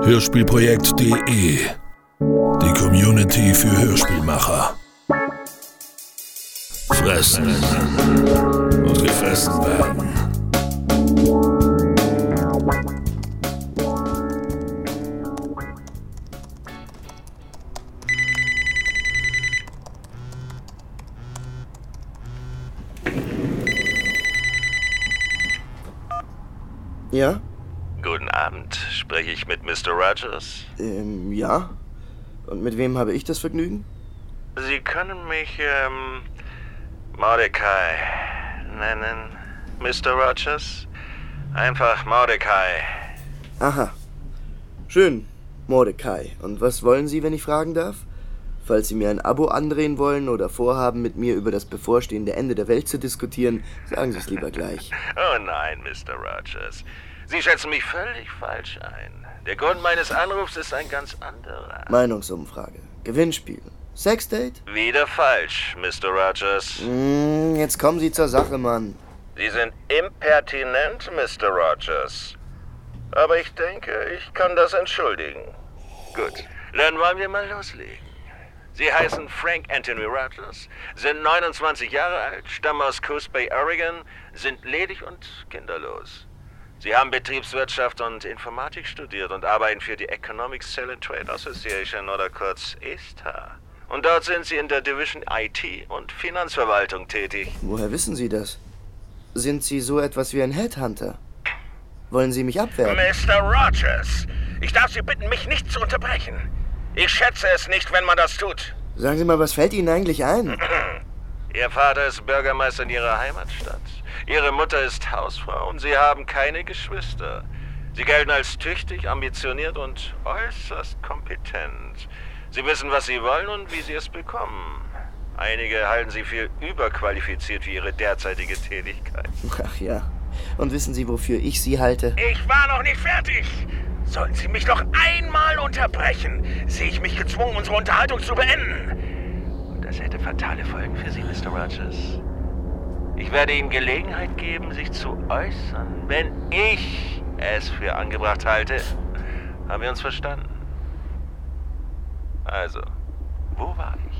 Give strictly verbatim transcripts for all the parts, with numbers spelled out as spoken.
Hörspielprojekt punkt de. Die Community für Hörspielmacher. Fressen und gefressen werden. Ja? Guten Abend. Spreche ich mit Mister Rogers? Ähm, ja. Und mit wem habe ich das Vergnügen? Sie können mich, ähm, Mordecai nennen, Mister Rogers. Einfach Mordecai. Aha. Schön, Mordecai. Und was wollen Sie, wenn ich fragen darf? Falls Sie mir ein Abo andrehen wollen oder vorhaben, mit mir über das bevorstehende Ende der Welt zu diskutieren, sagen Sie es lieber gleich. Oh nein, Mister Rogers. Sie schätzen mich völlig falsch ein. Der Grund meines Anrufs ist ein ganz anderer. Meinungsumfrage. Gewinnspiel. Sexdate? Wieder falsch, Mister Rogers. Mm, jetzt kommen Sie zur Sache, Mann. Sie sind impertinent, Mister Rogers. Aber ich denke, ich kann das entschuldigen. Gut, dann wollen wir mal loslegen. Sie heißen Frank Anthony Rogers, sind neunundzwanzig Jahre alt, stammen aus Coos Bay, Oregon, sind ledig und kinderlos. Sie haben Betriebswirtschaft und Informatik studiert und arbeiten für die Economic Sale and Trade Association oder kurz E S T A. Und dort sind Sie in der Division I T und Finanzverwaltung tätig. Woher wissen Sie das? Sind Sie so etwas wie ein Headhunter? Wollen Sie mich abwerben? Mister Rogers, ich darf Sie bitten, mich nicht zu unterbrechen. Ich schätze es nicht, wenn man das tut. Sagen Sie mal, was fällt Ihnen eigentlich ein? Ihr Vater ist Bürgermeister in Ihrer Heimatstadt. Ihre Mutter ist Hausfrau und Sie haben keine Geschwister. Sie gelten als tüchtig, ambitioniert und äußerst kompetent. Sie wissen, was Sie wollen und wie Sie es bekommen. Einige halten Sie für überqualifiziert für Ihre derzeitige Tätigkeit. Ach ja. Und wissen Sie, wofür ich Sie halte? Ich war noch nicht fertig. Sollten Sie mich noch einmal unterbrechen, sehe ich mich gezwungen, unsere Unterhaltung zu beenden. Und das hätte fatale Folgen für Sie, Mister Rogers. Ich werde Ihnen Gelegenheit geben, sich zu äußern, wenn ich es für angebracht halte. Haben wir uns verstanden? Also, wo war ich?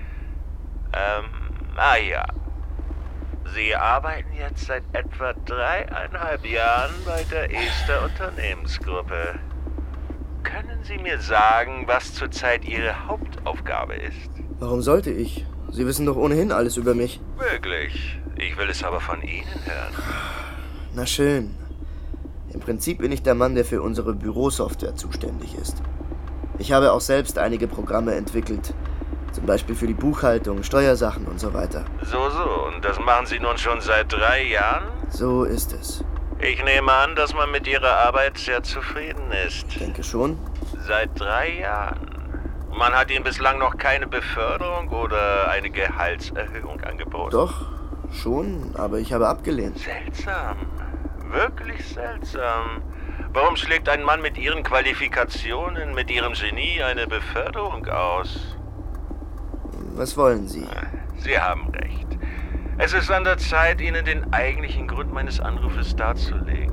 Ähm, ah ja. Sie arbeiten jetzt seit etwa dreieinhalb Jahren bei der Ester Unternehmensgruppe. Können Sie mir sagen, was zurzeit Ihre Hauptaufgabe ist? Warum sollte ich? Sie wissen doch ohnehin alles über mich. Wirklich? Ich will es aber von Ihnen hören. Na schön. Im Prinzip bin ich der Mann, der für unsere Bürosoftware zuständig ist. Ich habe auch selbst einige Programme entwickelt. Zum Beispiel für die Buchhaltung, Steuersachen und so weiter. So, so. Und das machen Sie nun schon seit drei Jahren? So ist es. Ich nehme an, dass man mit Ihrer Arbeit sehr zufrieden ist. Ich denke schon. Seit drei Jahren. Man hat Ihnen bislang noch keine Beförderung oder eine Gehaltserhöhung angeboten? Doch, schon, aber ich habe abgelehnt. Seltsam. Wirklich seltsam. Warum schlägt ein Mann mit Ihren Qualifikationen, mit Ihrem Genie eine Beförderung aus? Was wollen Sie? Sie haben recht. Es ist an der Zeit, Ihnen den eigentlichen Grund meines Anrufes darzulegen.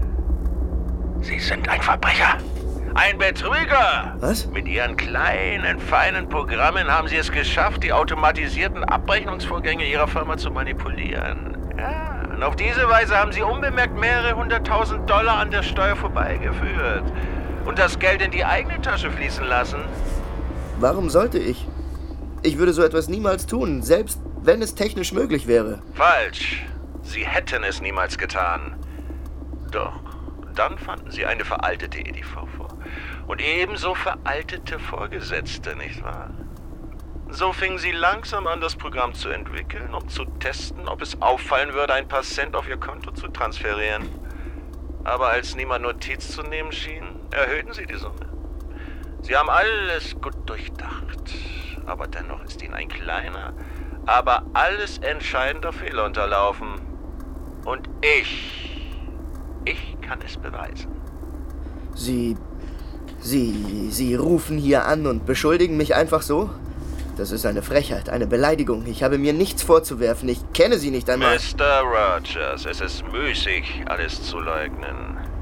Sie sind ein Verbrecher. Ein Betrüger! Was? Mit Ihren kleinen, feinen Programmen haben Sie es geschafft, die automatisierten Abrechnungsvorgänge Ihrer Firma zu manipulieren. Ja, und auf diese Weise haben Sie unbemerkt mehrere hunderttausend Dollar an der Steuer vorbeigeführt und das Geld in die eigene Tasche fließen lassen. Warum sollte ich? Ich würde so etwas niemals tun, selbst wenn es technisch möglich wäre. Falsch. Sie hätten es niemals getan. Doch, dann fanden Sie eine veraltete E D V vor. Und ebenso veraltete Vorgesetzte, nicht wahr? So fingen Sie langsam an, das Programm zu entwickeln, um zu testen, ob es auffallen würde, ein paar Cent auf Ihr Konto zu transferieren. Aber als niemand Notiz zu nehmen schien, erhöhten Sie die Summe. Sie haben alles gut durchdacht. Aber dennoch ist Ihnen ein kleiner, aber alles entscheidender Fehler unterlaufen. Und ich, ich kann es beweisen. Sie, Sie, Sie rufen hier an und beschuldigen mich einfach so? Das ist eine Frechheit, eine Beleidigung. Ich habe mir nichts vorzuwerfen. Ich kenne Sie nicht einmal. Mister Rogers, es ist müßig, alles zu leugnen.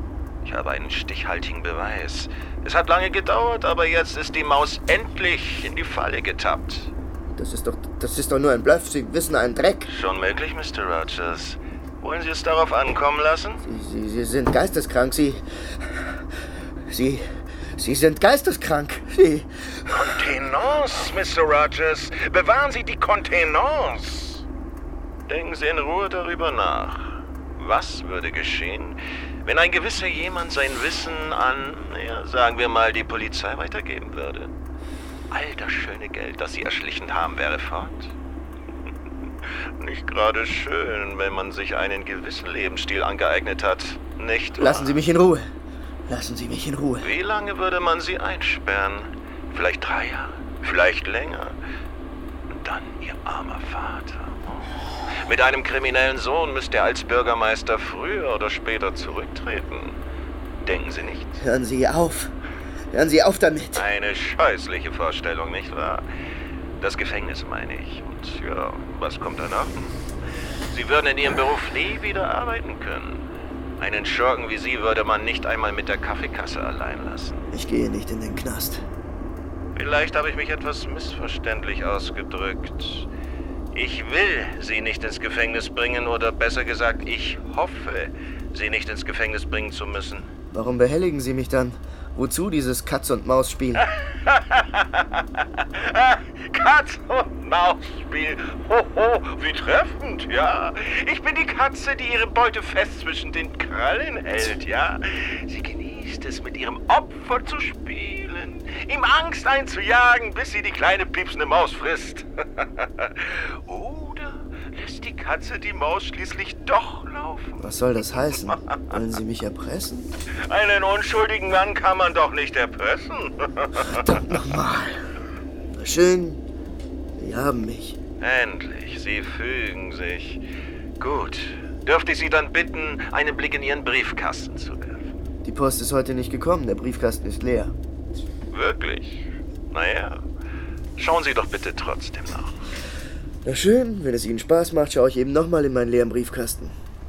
Ich habe einen stichhaltigen Beweis. Es hat lange gedauert, aber jetzt ist die Maus endlich in die Falle getappt. Das ist doch, das ist doch nur ein Bluff. Sie wissen einen Dreck. Schon möglich, Mister Rogers. Wollen Sie es darauf ankommen lassen? Sie, Sie, Sie sind geisteskrank. Sie... Sie... Sie sind geisteskrank. Sie... Kontenance, Mister Rogers. Bewahren Sie die Kontenance. Denken Sie in Ruhe darüber nach. Was würde geschehen, wenn ein gewisser jemand sein Wissen an, ja, sagen wir mal, die Polizei weitergeben würde? All das schöne Geld, das Sie erschlichen haben, wäre fort. Nicht gerade schön, wenn man sich einen gewissen Lebensstil angeeignet hat, nicht wahr? Lassen Sie mich in Ruhe. Lassen Sie mich in Ruhe. Wie lange würde man Sie einsperren? Vielleicht drei Jahre, vielleicht länger. Und dann Ihr armer Vater. Oh. Mit einem kriminellen Sohn müsste er als Bürgermeister früher oder später zurücktreten. Denken Sie nicht? Hören Sie auf. Hören Sie auf damit. Eine scheußliche Vorstellung, nicht wahr? Das Gefängnis, meine ich. Und ja, was kommt danach? Sie würden in Ihrem Beruf nie wieder arbeiten können. Einen Schurken wie Sie würde man nicht einmal mit der Kaffeekasse allein lassen. Ich gehe nicht in den Knast. Vielleicht habe ich mich etwas missverständlich ausgedrückt. Ich will Sie nicht ins Gefängnis bringen, oder besser gesagt, ich hoffe, Sie nicht ins Gefängnis bringen zu müssen. Warum behelligen Sie mich dann? Wozu dieses Katz-und-Maus-Spiel? Katz-und-Maus-Spiel. Hoho, wie treffend, ja. Ich bin die Katze, die ihre Beute fest zwischen den Krallen hält, ja. Sie genießt es, mit ihrem Opfer zu spielen, ihm Angst einzujagen, bis sie die kleine piepsende Maus frisst. Oder lässt die Katze die Maus schließlich doch laufen? Was soll das heißen? Wollen Sie mich erpressen? Einen unschuldigen Mann kann man doch nicht erpressen. Verdammt nochmal. Schön, Sie haben mich. Endlich, Sie fügen sich. Gut. Dürfte ich Sie dann bitten, einen Blick in Ihren Briefkasten zu werfen? Die Post ist heute nicht gekommen, der Briefkasten ist leer. Wirklich? Naja, schauen Sie doch bitte trotzdem nach. Na schön, wenn es Ihnen Spaß macht, schaue ich eben nochmal in meinen leeren Briefkasten.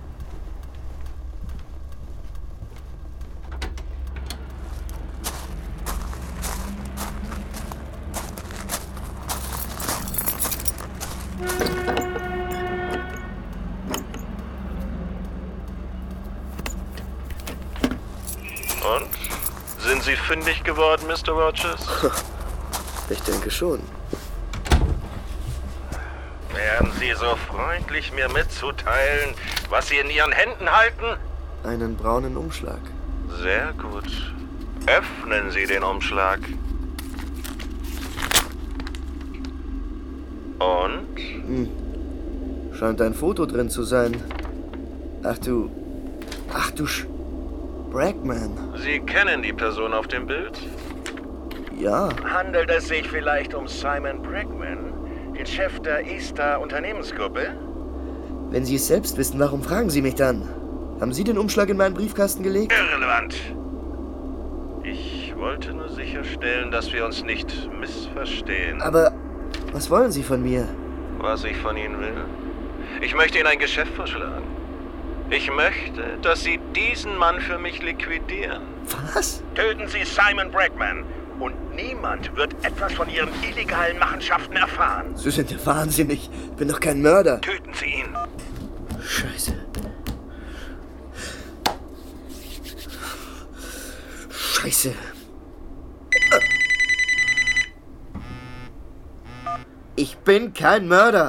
Und? Sind Sie fündig geworden, Mister Rogers? Ich denke schon. Wären Sie so freundlich, mir mitzuteilen, was Sie in Ihren Händen halten? Einen braunen Umschlag. Sehr gut. Öffnen Sie den Umschlag. Und? Hm. Scheint ein Foto drin zu sein. Ach du... Ach du Sch... Brackman. Sie kennen die Person auf dem Bild? Ja. Handelt es sich vielleicht um Simon Brackman, den Chef der Easter Unternehmensgruppe? Wenn Sie es selbst wissen, warum fragen Sie mich dann? Haben Sie den Umschlag in meinen Briefkasten gelegt? Irrelevant. Ich wollte nur sicherstellen, dass wir uns nicht missverstehen. Aber was wollen Sie von mir? Was ich von Ihnen will? Ich möchte Ihnen ein Geschäft vorschlagen. Ich möchte, dass Sie diesen Mann für mich liquidieren. Was? Töten Sie Simon Brackman und niemand wird etwas von Ihren illegalen Machenschaften erfahren. Sie sind ja wahnsinnig. Ich bin doch kein Mörder. Töten Sie ihn. Scheiße. Scheiße. Ich bin kein Mörder.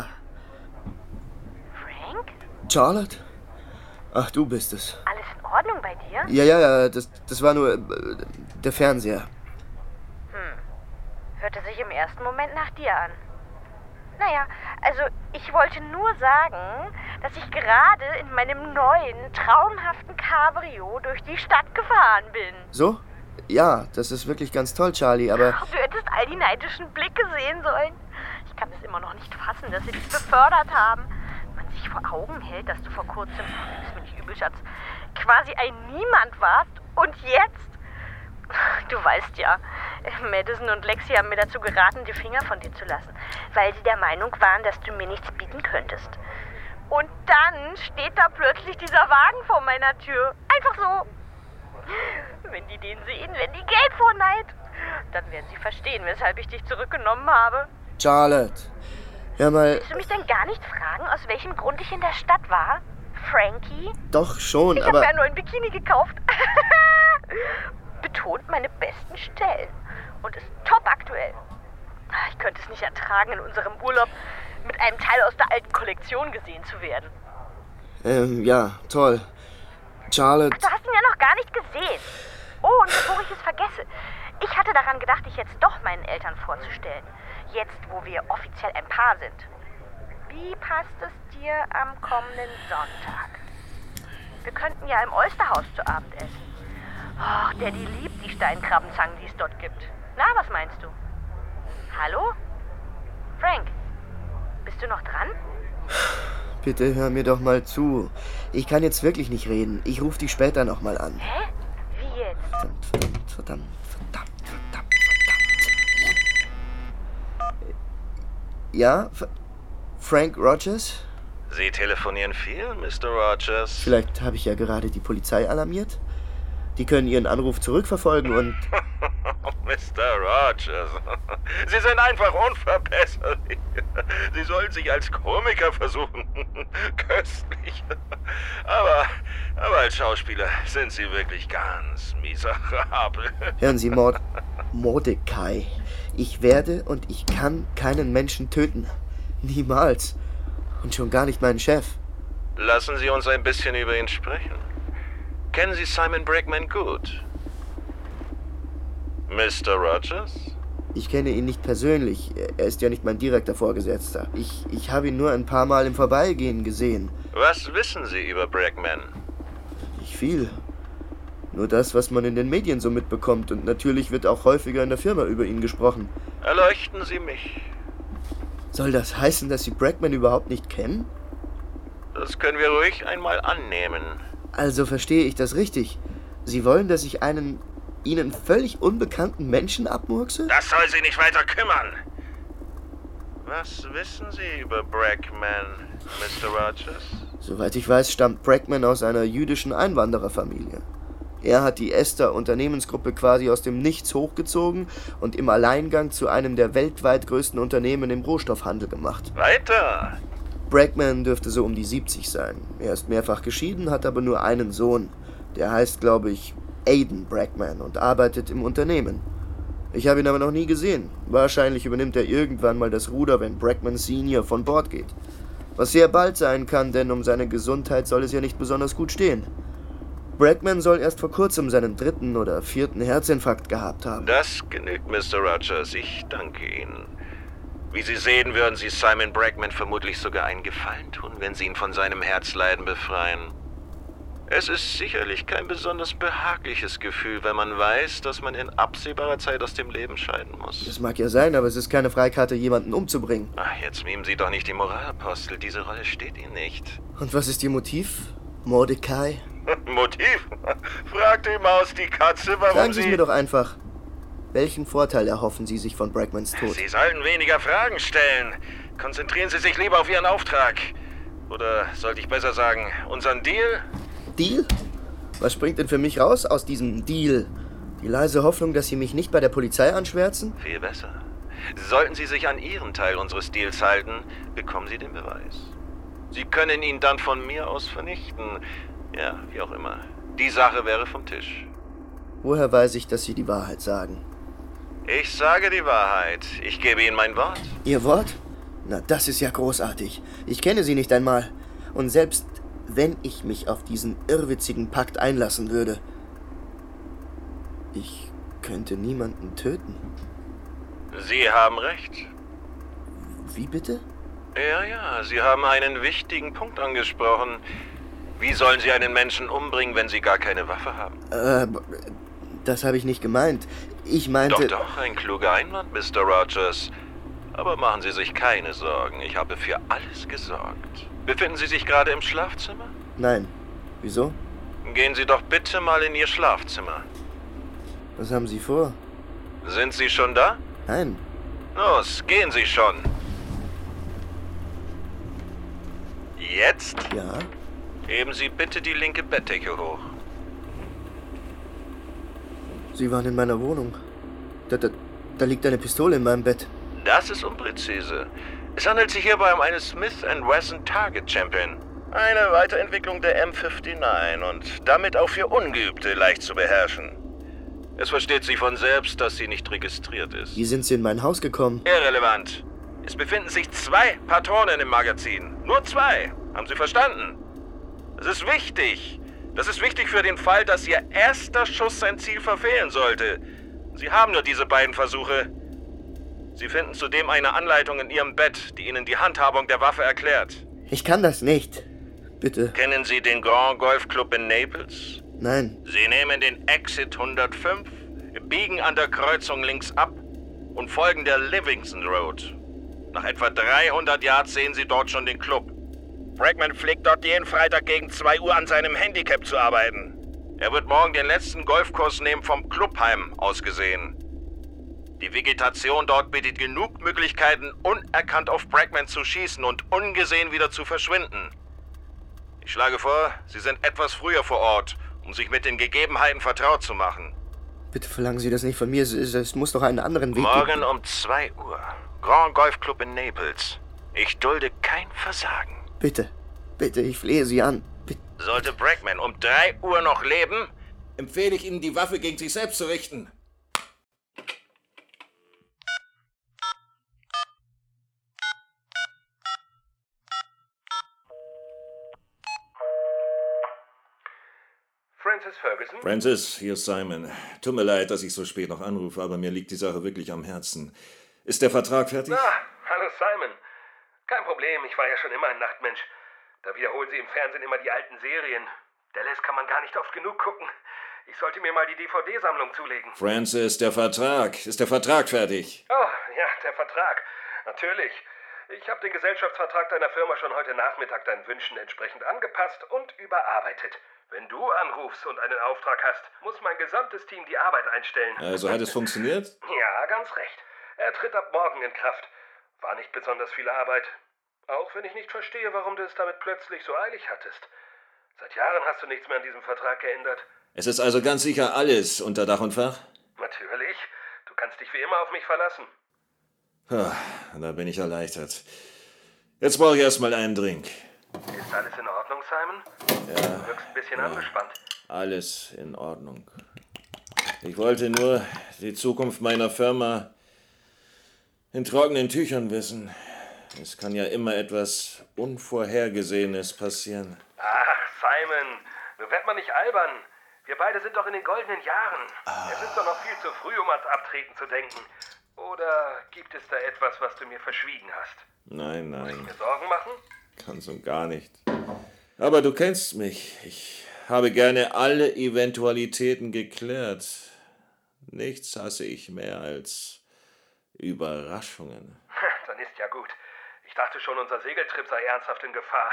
Frank? Charlotte? Ach, du bist es. Alles in Ordnung bei dir? Ja, ja, ja, das, das war nur äh, der Fernseher. Hm. Hörte sich im ersten Moment nach dir an. Naja, also ich wollte nur sagen, dass ich gerade in meinem neuen, traumhaften Cabrio durch die Stadt gefahren bin. So? Ja, das ist wirklich ganz toll, Charlie, aber... Ach, du hättest all die neidischen Blicke sehen sollen. Ich kann es immer noch nicht fassen, dass sie dich befördert haben. Man sich vor Augen hält, dass du vor kurzem, ist mir nicht übel, Schatz, quasi ein Niemand warst und jetzt... Du weißt ja, Madison und Lexi haben mir dazu geraten, die Finger von dir zu lassen, weil sie der Meinung waren, dass du mir nichts bieten könntest. Und dann steht da plötzlich dieser Wagen vor meiner Tür. Einfach so. Wenn die den sehen, wenn die Geld vor Neid, dann werden sie verstehen, weshalb ich dich zurückgenommen habe. Charlotte, hör mal... Willst du mich denn gar nicht fragen, aus welchem Grund ich in der Stadt war? Frankie? Doch schon, ich aber... Ich habe mir einen neuen Bikini gekauft. Betont meine besten Stellen und ist top aktuell. Ich könnte es nicht ertragen, in unserem Urlaub mit einem Teil aus der alten Kollektion gesehen zu werden. Ähm, ja, toll. Charlotte... Du hast ihn ja noch gar nicht gesehen. Oh, und bevor ich es vergesse, ich hatte daran gedacht, dich jetzt doch meinen Eltern vorzustellen. Jetzt, wo wir offiziell ein Paar sind. Wie passt es dir am kommenden Sonntag? Wir könnten ja im Oysterhaus zu Abend essen. Oh, Daddy liebt die Steinkrabbenzangen, die es dort gibt. Na, was meinst du? Hallo? Frank, bist du noch dran? Bitte hör mir doch mal zu. Ich kann jetzt wirklich nicht reden. Ich rufe dich später noch mal an. Hä? Wie jetzt? Verdammt, verdammt, verdammt, verdammt, verdammt, verdammt. Ja? F- Frank Rogers? Sie telefonieren viel, Mister Rogers? Vielleicht habe ich ja gerade die Polizei alarmiert. Die können Ihren Anruf zurückverfolgen und... Mister Rogers, Sie sind einfach unverbesserlich. Sie sollen sich als Komiker versuchen. Köstlich. Aber, aber als Schauspieler sind Sie wirklich ganz miserabel. Hören Sie, Mord... Mordecai. Ich werde und ich kann keinen Menschen töten. Niemals. Und schon gar nicht meinen Chef. Lassen Sie uns ein bisschen über ihn sprechen. Kennen Sie Simon Brackman gut? Mister Rogers? Ich kenne ihn nicht persönlich. Er ist ja nicht mein direkter Vorgesetzter. Ich, ich habe ihn nur ein paar Mal im Vorbeigehen gesehen. Was wissen Sie über Brackman? Nicht viel. Nur das, was man in den Medien so mitbekommt. Und natürlich wird auch häufiger in der Firma über ihn gesprochen. Erleuchten Sie mich. Soll das heißen, dass Sie Brackman überhaupt nicht kennen? Das können wir ruhig einmal annehmen. Also verstehe ich das richtig. Sie wollen, dass ich einen Ihnen völlig unbekannten Menschen abmurkse? Das soll Sie nicht weiter kümmern. Was wissen Sie über Brackman, Mister Rogers? Soweit ich weiß, stammt Brackman aus einer jüdischen Einwandererfamilie. Er hat die Ester-Unternehmensgruppe quasi aus dem Nichts hochgezogen und im Alleingang zu einem der weltweit größten Unternehmen im Rohstoffhandel gemacht. Weiter! Brackman dürfte so um die siebzig sein. Er ist mehrfach geschieden, hat aber nur einen Sohn. Der heißt, glaube ich, Aiden Brackman und arbeitet im Unternehmen. Ich habe ihn aber noch nie gesehen. Wahrscheinlich übernimmt er irgendwann mal das Ruder, wenn Brackman Senior von Bord geht. Was sehr bald sein kann, denn um seine Gesundheit soll es ja nicht besonders gut stehen. Brackman soll erst vor kurzem seinen dritten oder vierten Herzinfarkt gehabt haben. Das genügt, Mister Rogers. Ich danke Ihnen. Wie Sie sehen, würden Sie Simon Brackman vermutlich sogar einen Gefallen tun, wenn Sie ihn von seinem Herzleiden befreien. Es ist sicherlich kein besonders behagliches Gefühl, wenn man weiß, dass man in absehbarer Zeit aus dem Leben scheiden muss. Das mag ja sein, aber es ist keine Freikarte, jemanden umzubringen. Ach, jetzt mimen Sie doch nicht die Moralapostel. Diese Rolle steht Ihnen nicht. Und was ist Ihr Motiv, Mordecai? Motiv? Fragt die Maus die Katze, warum Sagen Sie Sie... es mir doch einfach. Welchen Vorteil erhoffen Sie sich von Brackmans Tod? Sie sollten weniger Fragen stellen. Konzentrieren Sie sich lieber auf Ihren Auftrag. Oder sollte ich besser sagen, unseren Deal? Deal? Was springt denn für mich raus aus diesem Deal? Die leise Hoffnung, dass Sie mich nicht bei der Polizei anschwärzen? Viel besser. Sollten Sie sich an Ihren Teil unseres Deals halten, bekommen Sie den Beweis. Sie können ihn dann von mir aus vernichten. Ja, wie auch immer. Die Sache wäre vom Tisch. Woher weiß ich, dass Sie die Wahrheit sagen? Ich sage die Wahrheit. Ich gebe Ihnen mein Wort. Ihr Wort? Na, das ist ja großartig. Ich kenne Sie nicht einmal. Und selbst wenn ich mich auf diesen irrwitzigen Pakt einlassen würde, ich könnte niemanden töten. Sie haben recht. Wie bitte? Ja, ja, Sie haben einen wichtigen Punkt angesprochen. Wie sollen Sie einen Menschen umbringen, wenn Sie gar keine Waffe haben? Äh, das habe ich nicht gemeint. Ich meinte... Doch, doch, ein kluger Einwand, Mister Rogers. Aber machen Sie sich keine Sorgen. Ich habe für alles gesorgt. Befinden Sie sich gerade im Schlafzimmer? Nein. Wieso? Gehen Sie doch bitte mal in Ihr Schlafzimmer. Was haben Sie vor? Sind Sie schon da? Nein. Los, gehen Sie schon. Jetzt? Ja? Heben Sie bitte die linke Bettdecke hoch. Sie waren in meiner Wohnung. Da, da, da liegt eine Pistole in meinem Bett. Das ist unpräzise. Es handelt sich hierbei um eine Smith and Wesson Target Champion. Eine Weiterentwicklung der M neunundfünfzig und damit auch für Ungeübte leicht zu beherrschen. Es versteht sich von selbst, dass sie nicht registriert ist. Wie sind Sie in mein Haus gekommen? Irrelevant. Es befinden sich zwei Patronen im Magazin. Nur zwei. Haben Sie verstanden? Das ist wichtig. Das ist wichtig für den Fall, dass Ihr erster Schuss sein Ziel verfehlen sollte. Sie haben nur diese beiden Versuche. Sie finden zudem eine Anleitung in Ihrem Bett, die Ihnen die Handhabung der Waffe erklärt. Ich kann das nicht. Bitte. Kennen Sie den Grand Golf Club in Naples? Nein. Sie nehmen den Exit hundertfünf, biegen an der Kreuzung links ab und folgen der Livingston Road. Nach etwa dreihundert Yards sehen Sie dort schon den Club. Bregman pflegt dort jeden Freitag gegen zwei Uhr an seinem Handicap zu arbeiten. Er wird morgen den letzten Golfkurs nehmen vom Clubheim aus gesehen. Die Vegetation dort bietet genug Möglichkeiten, unerkannt auf Bregman zu schießen und ungesehen wieder zu verschwinden. Ich schlage vor, Sie sind etwas früher vor Ort, um sich mit den Gegebenheiten vertraut zu machen. Bitte verlangen Sie das nicht von mir. Es, es, es muss doch einen anderen Weg Morgen geben. um zwei Uhr. Grand Golf Club in Naples. Ich dulde kein Versagen. Bitte. Bitte, ich flehe Sie an. Bitte. Sollte Bregman um drei Uhr noch leben, empfehle ich Ihnen, die Waffe gegen sich selbst zu richten. Francis Ferguson? Francis, hier ist Simon. Tut mir leid, dass ich so spät noch anrufe, aber mir liegt die Sache wirklich am Herzen. Ist der Vertrag fertig? Ah, hallo Simon. Kein Problem, ich war ja schon immer ein Nachtmensch. Da wiederholen sie im Fernsehen immer die alten Serien. Dallas kann man gar nicht oft genug gucken. Ich sollte mir mal die D V D-Sammlung zulegen. Francis, der Vertrag. Ist der Vertrag fertig? Oh, ja, der Vertrag. Natürlich. Ich habe den Gesellschaftsvertrag deiner Firma schon heute Nachmittag deinen Wünschen entsprechend angepasst und überarbeitet. Wenn du anrufst und einen Auftrag hast, muss mein gesamtes Team die Arbeit einstellen. Also hat es funktioniert? Ja, ganz recht. Er tritt ab morgen in Kraft. War nicht besonders viel Arbeit. Auch wenn ich nicht verstehe, warum du es damit plötzlich so eilig hattest. Seit Jahren hast du nichts mehr an diesem Vertrag geändert. Es ist also ganz sicher alles unter Dach und Fach? Natürlich. Du kannst dich wie immer auf mich verlassen. Puh, da bin ich erleichtert. Jetzt brauche ich erstmal einen Drink. Ist alles in Ordnung, Simon? Ja. Du wirkst ein bisschen ja, angespannt. Alles in Ordnung. Ich wollte nur die Zukunft meiner Firma in trockenen Tüchern wissen. Es kann ja immer etwas Unvorhergesehenes passieren. Ach, Simon, nun wird man nicht albern. Wir beide sind doch in den goldenen Jahren. Ah. Es ist doch noch viel zu früh, um ans Abtreten zu denken. Oder gibt es da etwas, was du mir verschwiegen hast? Nein, nein. Muss ich mir Sorgen machen? Ganz und gar nicht. Aber du kennst mich. Ich habe gerne alle Eventualitäten geklärt. Nichts hasse ich mehr als Überraschungen. Dann ist ja gut. Ich dachte schon, unser Segeltrip sei ernsthaft in Gefahr.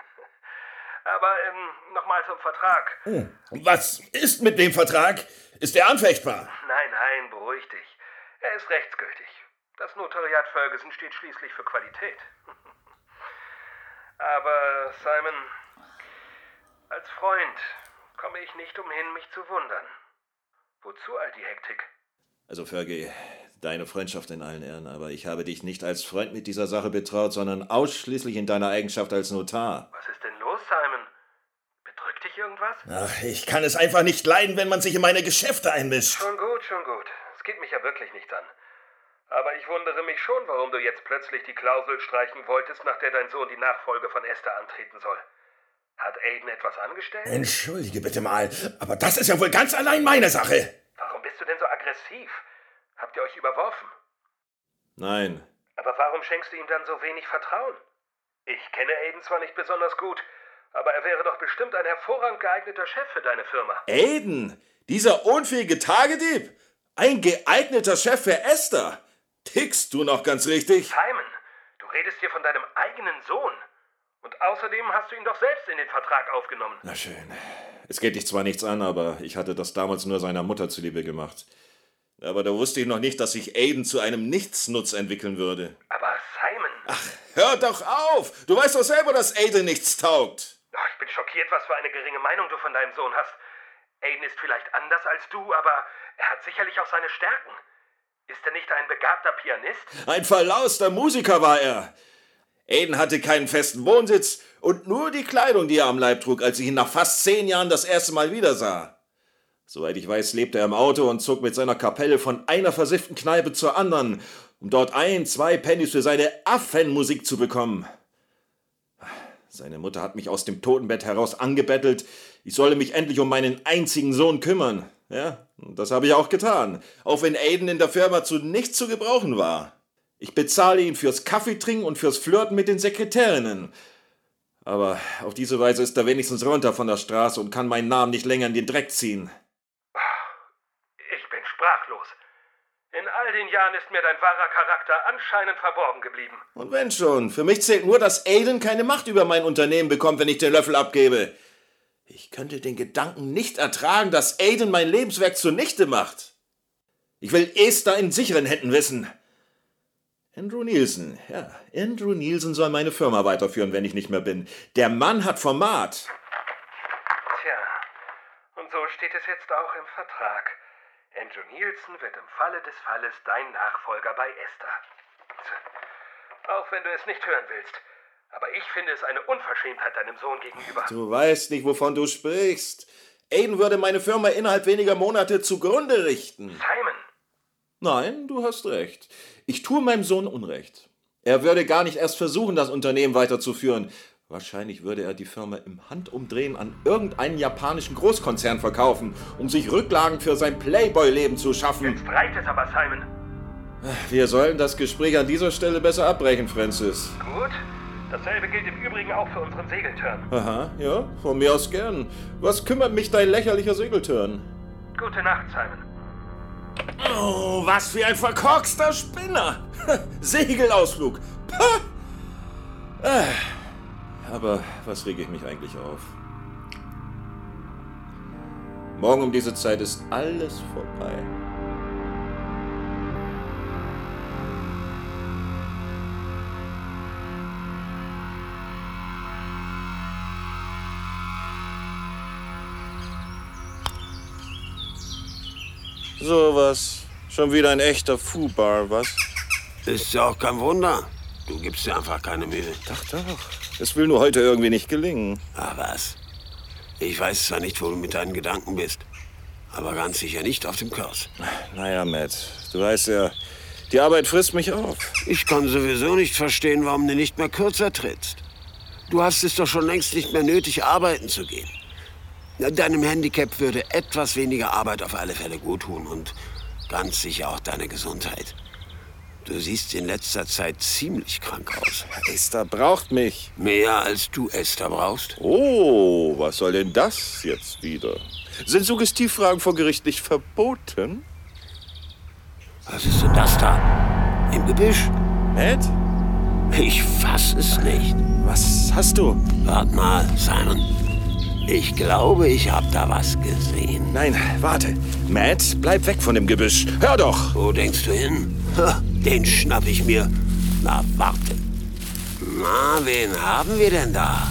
Aber ähm, nochmal zum Vertrag. Hm. Was ist mit dem Vertrag? Ist er anfechtbar? Nein, nein, beruhig dich. Er ist rechtsgültig. Das Notariat Ferguson steht schließlich für Qualität. Aber, Simon, als Freund komme ich nicht umhin, mich zu wundern. Wozu all die Hektik? Also, Fergie, deine Freundschaft in allen Ehren, aber ich habe dich nicht als Freund mit dieser Sache betraut, sondern ausschließlich in deiner Eigenschaft als Notar. Was ist denn los, Simon? Bedrückt dich irgendwas? Ach, ich kann es einfach nicht leiden, wenn man sich in meine Geschäfte einmischt. Schon gut, schon gut. Es geht mich ja wirklich nichts an. Aber ich wundere mich schon, warum du jetzt plötzlich die Klausel streichen wolltest, nach der dein Sohn die Nachfolge von Esther antreten soll. Hat Aiden etwas angestellt? Entschuldige bitte mal, aber das ist ja wohl ganz allein meine Sache. Warum bist du denn so aggressiv? Habt ihr euch überworfen? Nein. Aber warum schenkst du ihm dann so wenig Vertrauen? Ich kenne Aiden zwar nicht besonders gut, aber er wäre doch bestimmt ein hervorragend geeigneter Chef für deine Firma. Aiden? Dieser unfähige Tagedieb? Ein geeigneter Chef für Esther? Tickst du noch ganz richtig? Simon, du redest hier von deinem eigenen Sohn. Und außerdem hast du ihn doch selbst in den Vertrag aufgenommen. Na schön. Es geht dich zwar nichts an, aber ich hatte das damals nur seiner Mutter zuliebe gemacht. Aber da wusste ich noch nicht, dass sich Aiden zu einem Nichtsnutz entwickeln würde. Aber Simon... Ach, hör doch auf! Du weißt doch selber, dass Aiden nichts taugt. Oh, ich bin schockiert, was für eine geringe Meinung du von deinem Sohn hast. Aiden ist vielleicht anders als du, aber er hat sicherlich auch seine Stärken. Ist er nicht ein begabter Pianist? Ein verlauster Musiker war er. Aiden hatte keinen festen Wohnsitz und nur die Kleidung, die er am Leib trug, als ich ihn nach fast zehn Jahren das erste Mal wieder sah. Soweit ich weiß, lebte er im Auto und zog mit seiner Kapelle von einer versifften Kneipe zur anderen, um dort ein, zwei Pennies für seine Affenmusik zu bekommen. Seine Mutter hat mich aus dem Totenbett heraus angebettelt, ich solle mich endlich um meinen einzigen Sohn kümmern. Ja, das habe ich auch getan, auch wenn Aiden in der Firma zu nichts zu gebrauchen war. Ich bezahle ihn fürs Kaffeetrinken und fürs Flirten mit den Sekretärinnen. Aber auf diese Weise ist er wenigstens runter von der Straße und kann meinen Namen nicht länger in den Dreck ziehen. Ich bin sprachlos. In all den Jahren ist mir dein wahrer Charakter anscheinend verborgen geblieben. Und wenn schon, für mich zählt nur, dass Aiden keine Macht über mein Unternehmen bekommt, wenn ich den Löffel abgebe. Ich könnte den Gedanken nicht ertragen, dass Aiden mein Lebenswerk zunichte macht. Ich will Esther in sicheren Händen wissen. Andrew Nielsen, ja, Andrew Nielsen soll meine Firma weiterführen, wenn ich nicht mehr bin. Der Mann hat Format. Tja, und so steht es jetzt auch im Vertrag. Andrew Nielsen wird im Falle des Falles dein Nachfolger bei Esther. Auch wenn du es nicht hören willst. Aber ich finde es eine Unverschämtheit deinem Sohn gegenüber. Du weißt nicht, wovon du sprichst. Aiden würde meine Firma innerhalb weniger Monate zugrunde richten. Simon! Nein, du hast recht. Ich tue meinem Sohn Unrecht. Er würde gar nicht erst versuchen, das Unternehmen weiterzuführen. Wahrscheinlich würde er die Firma im Handumdrehen an irgendeinen japanischen Großkonzern verkaufen, um sich Rücklagen für sein Playboy-Leben zu schaffen. Jetzt reicht es aber, Simon. Wir sollen das Gespräch an dieser Stelle besser abbrechen, Francis. Gut. Dasselbe gilt im Übrigen auch für unseren Segeltörn. Aha, ja, von mir aus gern. Was kümmert mich dein lächerlicher Segeltörn? Gute Nacht, Simon. Oh, was für ein verkorkster Spinner! Segelausflug! Pah! Aber was rege ich mich eigentlich auf? Morgen um diese Zeit ist alles vorbei. So was. Schon wieder ein echter Fubar, was? Ist ja auch kein Wunder. Du gibst dir einfach keine Mühe. Doch, doch. Es will nur heute irgendwie nicht gelingen. Ah, was? Ich weiß zwar nicht, wo du mit deinen Gedanken bist, aber ganz sicher nicht auf dem Kurs. Naja, Matt, du weißt ja, die Arbeit frisst mich auf. Ich kann sowieso nicht verstehen, warum du nicht mehr kürzer trittst. Du hast es doch schon längst nicht mehr nötig, arbeiten zu gehen. Deinem Handicap würde etwas weniger Arbeit auf alle Fälle gut tun und ganz sicher auch deine Gesundheit. Du siehst in letzter Zeit ziemlich krank aus. Esther braucht mich. Mehr als du Esther brauchst? Oh, was soll denn das jetzt wieder? Sind Suggestivfragen vor Gericht nicht verboten? Was ist denn das da? Im Gebüsch? Matt? Ich fass es nicht. Was hast du? Wart mal, Simon. Ich glaube, ich hab da was gesehen. Nein, warte. Matt, bleib weg von dem Gebüsch. Hör doch! Wo denkst du hin? Ha, den schnapp ich mir. Na, warte. Na, wen haben wir denn da?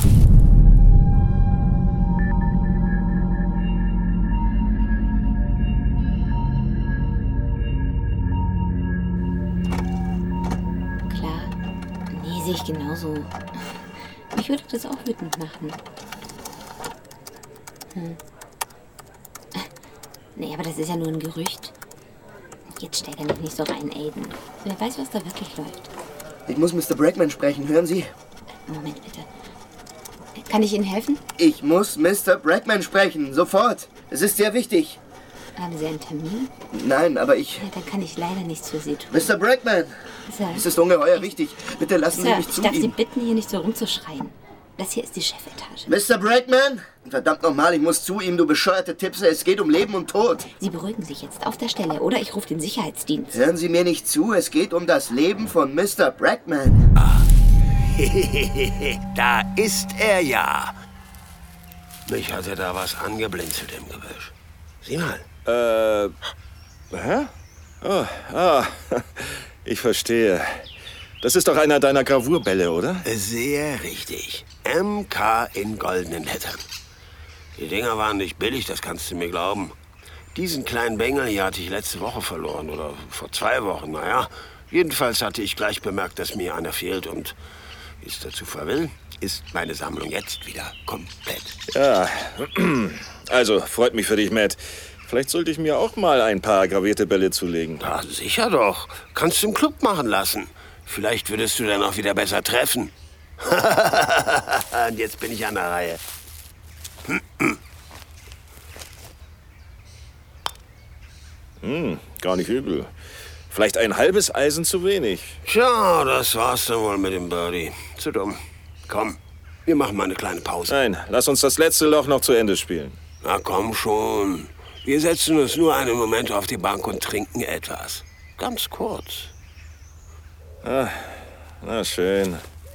Klar. Nee, sehe ich genauso. Ich würde das auch wütend machen. Hm. Nee, aber das ist ja nur ein Gerücht. Jetzt steigern dich nicht so rein, Aiden. Wer weiß, was da wirklich läuft. Ich muss Mister Brackman sprechen, hören Sie? Moment, bitte. Kann ich Ihnen helfen? Ich muss Mister Brackman sprechen, sofort. Es ist sehr wichtig. Haben Sie einen Termin? Nein, aber ich... Ja, dann kann ich leider nichts für Sie tun. Mister Brackman! Sir, es ist ungeheuer ich, wichtig. Bitte lassen Sir, Sie mich zu ich darf ihm. Sie bitten, hier nicht so rumzuschreien. Das hier ist die Chefetage. Mister Brackman! Verdammt nochmal, ich muss zu ihm, du bescheuerte Tippse. Es geht um Leben und Tod. Sie beruhigen sich jetzt auf der Stelle, oder ich rufe den Sicherheitsdienst. Hören Sie mir nicht zu, es geht um das Leben von Mister Brackman. Ah. Da ist er ja. Mich hatte da was angeblinzelt im Gebüsch. Sieh mal. Äh, hä? Oh, ah, ich verstehe. Das ist doch einer deiner Gravurbälle, oder? Sehr richtig. M K in goldenen Lettern. Die Dinger waren nicht billig, das kannst du mir glauben. Diesen kleinen Bengel hier hatte ich letzte Woche verloren oder vor zwei Wochen, naja. Jedenfalls hatte ich gleich bemerkt, dass mir einer fehlt und wie es der Zufall will, ist meine Sammlung jetzt wieder komplett. Ja, also freut mich für dich, Matt. Vielleicht sollte ich mir auch mal ein paar gravierte Bälle zulegen. Ja, sicher doch. Kannst du im Club machen lassen. Vielleicht würdest du dann auch wieder besser treffen. Und jetzt bin ich an der Reihe. Hm, gar nicht übel. Vielleicht ein halbes Eisen zu wenig. Tja, das war's dann wohl mit dem Birdie. Zu dumm. Komm, wir machen mal eine kleine Pause. Nein, lass uns das letzte Loch noch zu Ende spielen. Na komm schon. Wir setzen uns nur einen Moment auf die Bank und trinken etwas. Ganz kurz. Ah, na schön.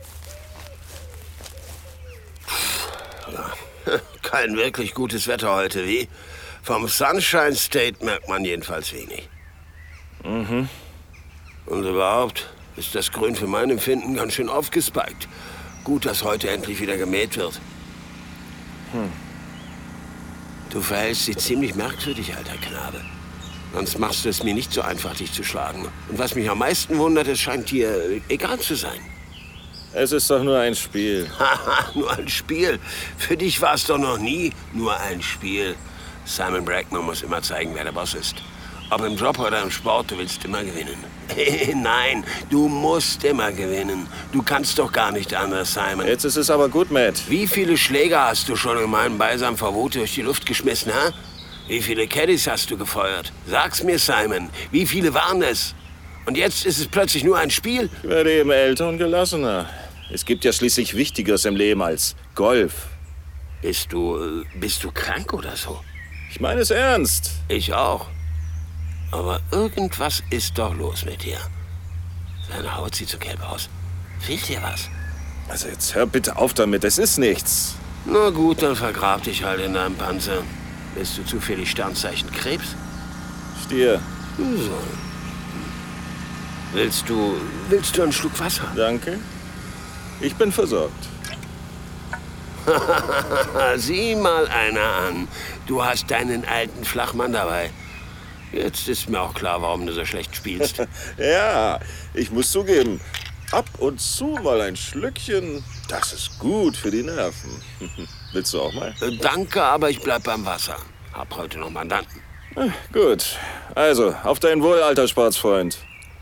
Ja, kein wirklich gutes Wetter heute, wie? Vom Sunshine State merkt man jedenfalls wenig. Mhm. Und überhaupt ist das Grün für mein Empfinden ganz schön aufgespiked. Gut, dass heute endlich wieder gemäht wird. Hm. Du verhältst dich ziemlich merkwürdig, alter Knabe. Sonst machst du es mir nicht so einfach, dich zu schlagen. Und was mich am meisten wundert, es scheint dir egal zu sein. Es ist doch nur ein Spiel. Haha, nur ein Spiel. Für dich war es doch noch nie nur ein Spiel. Simon Brackman muss immer zeigen, wer der Boss ist. Ob im Job oder im Sport, du willst immer gewinnen. Nein, du musst immer gewinnen. Du kannst doch gar nicht anders, Simon. Jetzt ist es aber gut, Matt. Wie viele Schläger hast du schon in meinem Beisam vor Wut durch die Luft geschmissen, hä? Wie viele Caddies hast du gefeuert? Sag's mir, Simon. Wie viele waren es? Und jetzt ist es plötzlich nur ein Spiel? Ich werde eben älter und gelassener. Es gibt ja schließlich Wichtigeres im Leben als Golf. Bist du, bist du krank oder so? Ich meine es ernst. Ich auch. Aber irgendwas ist doch los mit dir. Deine Haut sieht so gelb aus. Fehlt dir was? Also jetzt hör bitte auf damit, es ist nichts. Na gut, dann vergrab dich halt in deinem Panzer. Bist du zufällig Sternzeichen Krebs? Stier. So. Willst du, willst du einen Schluck Wasser? Danke. Ich bin versorgt. Sieh mal einer an. Du hast deinen alten Flachmann dabei. Jetzt ist mir auch klar, warum du so schlecht spielst. Ja, ich muss zugeben, ab und zu mal ein Schlückchen, das ist gut für die Nerven. Willst du auch mal? Äh, Danke, aber ich bleib beim Wasser. Hab heute noch Mandanten. Ah, gut, also, auf dein Wohl, alter Sportsfreund.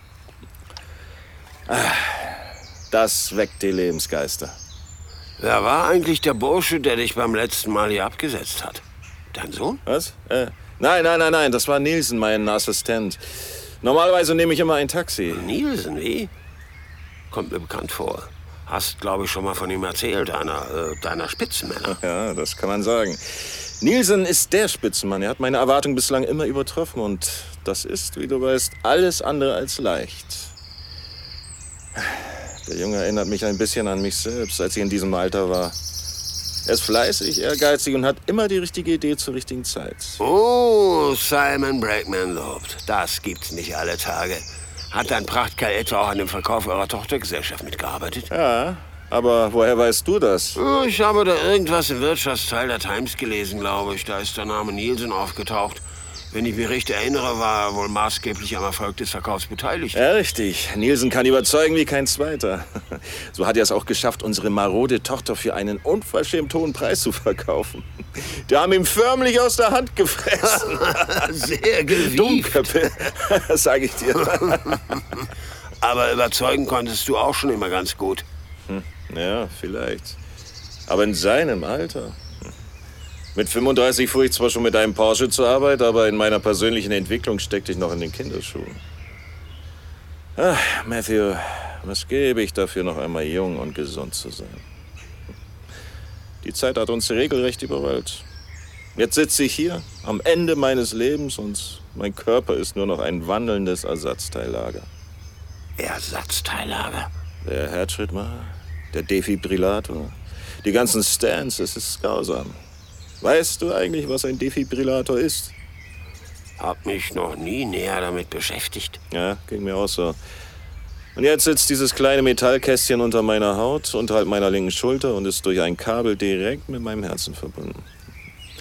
Ah, das weckt die Lebensgeister. Wer war eigentlich der Bursche, der dich beim letzten Mal hier abgesetzt hat? Dein Sohn? Was? Äh, nein, nein, nein, nein, das war Nielsen, mein Assistent. Normalerweise nehme ich immer ein Taxi. Nielsen, wie? Kommt mir bekannt vor. Hast, glaube ich, schon mal von ihm erzählt, einer äh, deiner Spitzenmänner. Ja, das kann man sagen. Nielsen ist der Spitzenmann. Er hat meine Erwartungen bislang immer übertroffen. Und das ist, wie du weißt, alles andere als leicht. Der Junge erinnert mich ein bisschen an mich selbst, als ich in diesem Alter war. Er ist fleißig, ehrgeizig und hat immer die richtige Idee zur richtigen Zeit. Oh, Simon Brackman lobt. Das gibt's nicht alle Tage. Hat dein Prachtkerl etwa auch an dem Verkauf eurer Tochtergesellschaft mitgearbeitet? Ja, aber woher weißt du das? Oh, ich habe da irgendwas im Wirtschaftsteil der Times gelesen, glaube ich. Da ist der Name Nielsen aufgetaucht. Wenn ich mich richtig erinnere, war er wohl maßgeblich am Erfolg des Verkaufs beteiligt. Ja, richtig. Nielsen kann überzeugen wie kein Zweiter. So hat er es auch geschafft, unsere marode Tochter für einen unverschämt hohen Preis zu verkaufen. Die haben ihn förmlich aus der Hand gefressen. Sehr gewieft. Dummköpfe, sag ich dir. Aber überzeugen konntest du auch schon immer ganz gut. Hm, ja, vielleicht. Aber in seinem Alter. Mit fünfunddreißig fuhr ich zwar schon mit einem Porsche zur Arbeit, aber in meiner persönlichen Entwicklung steckte ich noch in den Kinderschuhen. Ach, Matthew, was gebe ich dafür, noch einmal jung und gesund zu sein? Die Zeit hat uns regelrecht überrollt. Jetzt sitze ich hier, am Ende meines Lebens, und mein Körper ist nur noch ein wandelndes Ersatzteillager. Ersatzteillager? Der Herzschrittmacher, der Defibrillator, die ganzen Stands, es ist grausam. Weißt du eigentlich, was ein Defibrillator ist? Hab mich noch nie näher damit beschäftigt. Ja, ging mir auch so. Und jetzt sitzt dieses kleine Metallkästchen unter meiner Haut, unterhalb meiner linken Schulter und ist durch ein Kabel direkt mit meinem Herzen verbunden.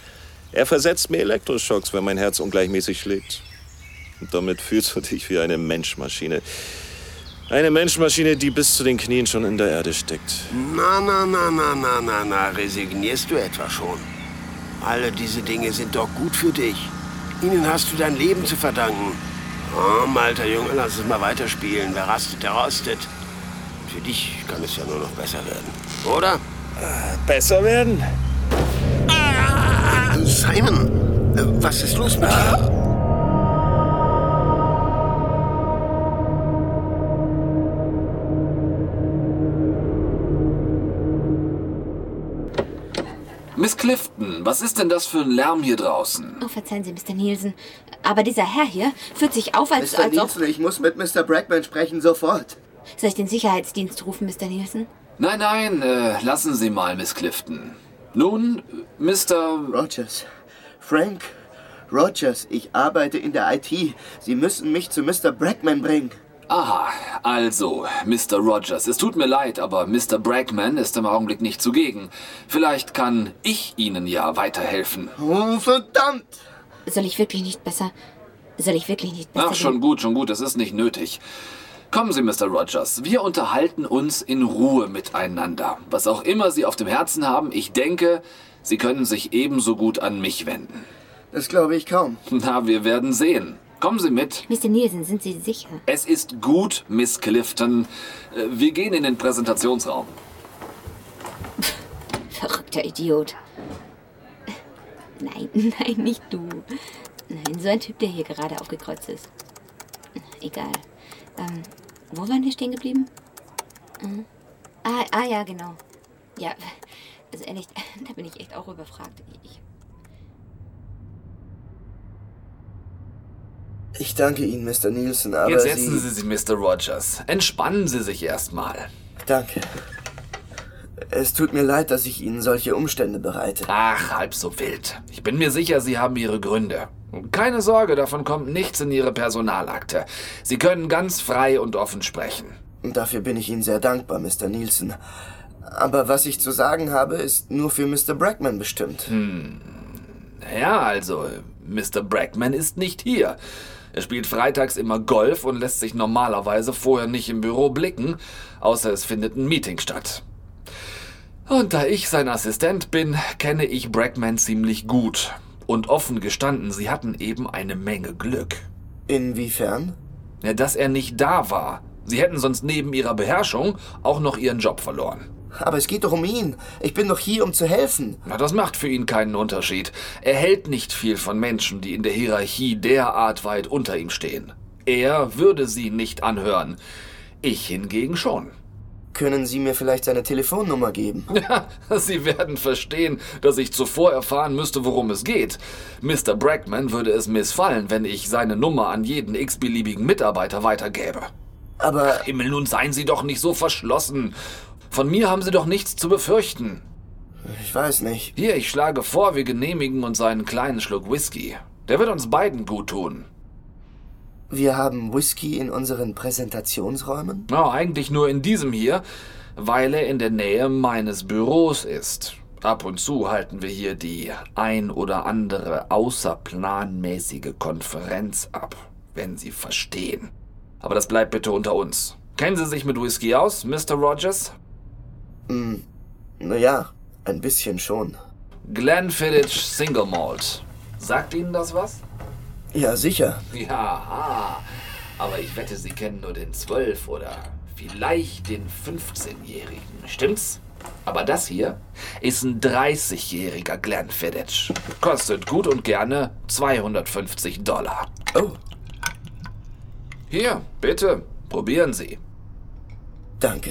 Er versetzt mir Elektroschocks, wenn mein Herz ungleichmäßig schlägt. Und damit fühlst du dich wie eine Menschmaschine. Eine Menschmaschine, die bis zu den Knien schon in der Erde steckt. Na, na, na, na, na, na, na, resignierst du etwa schon? Alle diese Dinge sind doch gut für dich. Ihnen hast du dein Leben zu verdanken. Komm, alter Junge, lass es mal weiterspielen. Wer rastet, der rostet. Für dich kann es ja nur noch besser werden, oder? Äh, besser werden? Ah, Simon, äh, was ist los mit dir? Miss Clifton, was ist denn das für ein Lärm hier draußen? Oh, verzeihen Sie, Mister Nielsen. Aber dieser Herr hier führt sich auf, als, Mister als ob... Nielsen, ich muss mit Mister Brackman sprechen, sofort. Soll ich den Sicherheitsdienst rufen, Mister Nielsen? Nein, nein, äh, lassen Sie mal, Miss Clifton. Nun, Mister Rogers. Frank Rogers, ich arbeite in der I T. Sie müssen mich zu Mister Brackman bringen. Aha, also, Mister Rogers, es tut mir leid, aber Mister Brackman ist im Augenblick nicht zugegen. Vielleicht kann ich Ihnen ja weiterhelfen. Oh, verdammt! Soll ich wirklich nicht besser... Soll ich wirklich nicht besser... Ach, schon gut, schon gut, es ist nicht nötig. Kommen Sie, Mister Rogers, wir unterhalten uns in Ruhe miteinander. Was auch immer Sie auf dem Herzen haben, ich denke, Sie können sich ebenso gut an mich wenden. Das glaube ich kaum. Na, wir werden sehen. Kommen Sie mit. Mister Nielsen, sind Sie sicher? Es ist gut, Miss Clifton. Äh, Wir gehen in den Präsentationsraum. Verrückter Idiot. Nein, nein, nicht du. Nein, so ein Typ, der hier gerade aufgekreuzt ist. Egal. Ähm, wo waren wir stehen geblieben? Mhm. Ah, ah, ja, genau. Ja, also ehrlich, da bin ich echt auch überfragt. Ich, Ich danke Ihnen, Mister Nielsen, aber Jetzt setzen Sie... Sie sich, Mister Rogers. Entspannen Sie sich erstmal. Danke. Es tut mir leid, dass ich Ihnen solche Umstände bereite. Ach, halb so wild. Ich bin mir sicher, Sie haben Ihre Gründe. Keine Sorge, davon kommt nichts in Ihre Personalakte. Sie können ganz frei und offen sprechen. Und dafür bin ich Ihnen sehr dankbar, Mister Nielsen. Aber was ich zu sagen habe, ist nur für Mister Brackman bestimmt. Hm. Ja, also, Mister Brackman ist nicht hier. Er spielt freitags immer Golf und lässt sich normalerweise vorher nicht im Büro blicken, außer es findet ein Meeting statt. Und da ich sein Assistent bin, kenne ich Brackman ziemlich gut. Und offen gestanden, sie hatten eben eine Menge Glück. Inwiefern? Ja, dass er nicht da war. Sie hätten sonst neben ihrer Beherrschung auch noch ihren Job verloren. Aber es geht doch um ihn. Ich bin doch hier, um zu helfen. Na, das macht für ihn keinen Unterschied. Er hält nicht viel von Menschen, die in der Hierarchie derart weit unter ihm stehen. Er würde sie nicht anhören. Ich hingegen schon. Können Sie mir vielleicht seine Telefonnummer geben? Ja, Sie werden verstehen, dass ich zuvor erfahren müsste, worum es geht. Mister Brackman würde es missfallen, wenn ich seine Nummer an jeden x-beliebigen Mitarbeiter weitergäbe. Aber... Ach, Himmel, nun seien Sie doch nicht so verschlossen. Von mir haben Sie doch nichts zu befürchten. Ich weiß nicht. Hier, ich schlage vor, wir genehmigen uns einen kleinen Schluck Whisky. Der wird uns beiden gut tun. Wir haben Whisky in unseren Präsentationsräumen? Na, eigentlich nur in diesem hier, weil er in der Nähe meines Büros ist. Ab und zu halten wir hier die ein oder andere außerplanmäßige Konferenz ab, wenn Sie verstehen. Aber das bleibt bitte unter uns. Kennen Sie sich mit Whisky aus, Mister Rogers? Hm, naja, ein bisschen schon. Glenfiddich Single Malt. Sagt Ihnen das was? Ja, sicher. Ja, aber ich wette, Sie kennen nur den zwölf- oder vielleicht den fünfzehnjährigen. Stimmt's? Aber das hier ist ein dreißigjähriger Glenfiddich. Kostet gut und gerne zweihundertfünfzig Dollar. Oh. Hier, bitte, probieren Sie. Danke.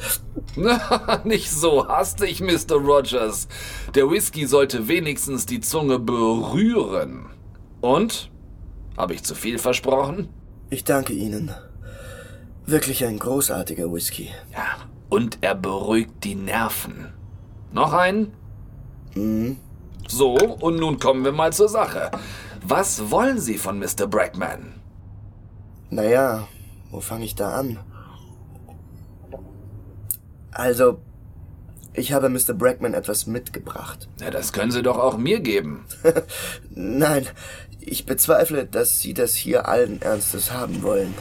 Na, nicht so hastig, Mister Rogers. Der Whisky sollte wenigstens die Zunge berühren. Und? Habe ich zu viel versprochen? Ich danke Ihnen. Wirklich ein großartiger Whisky. Ja, und er beruhigt die Nerven. Noch einen? Mhm. So, und nun kommen wir mal zur Sache. Was wollen Sie von Mister Brackman? Naja, wo fange ich da an? Also, Ich habe Mister Brackman etwas mitgebracht. Ja, das können Sie doch auch mir geben. Nein, ich bezweifle, dass Sie das hier allen Ernstes haben wollen.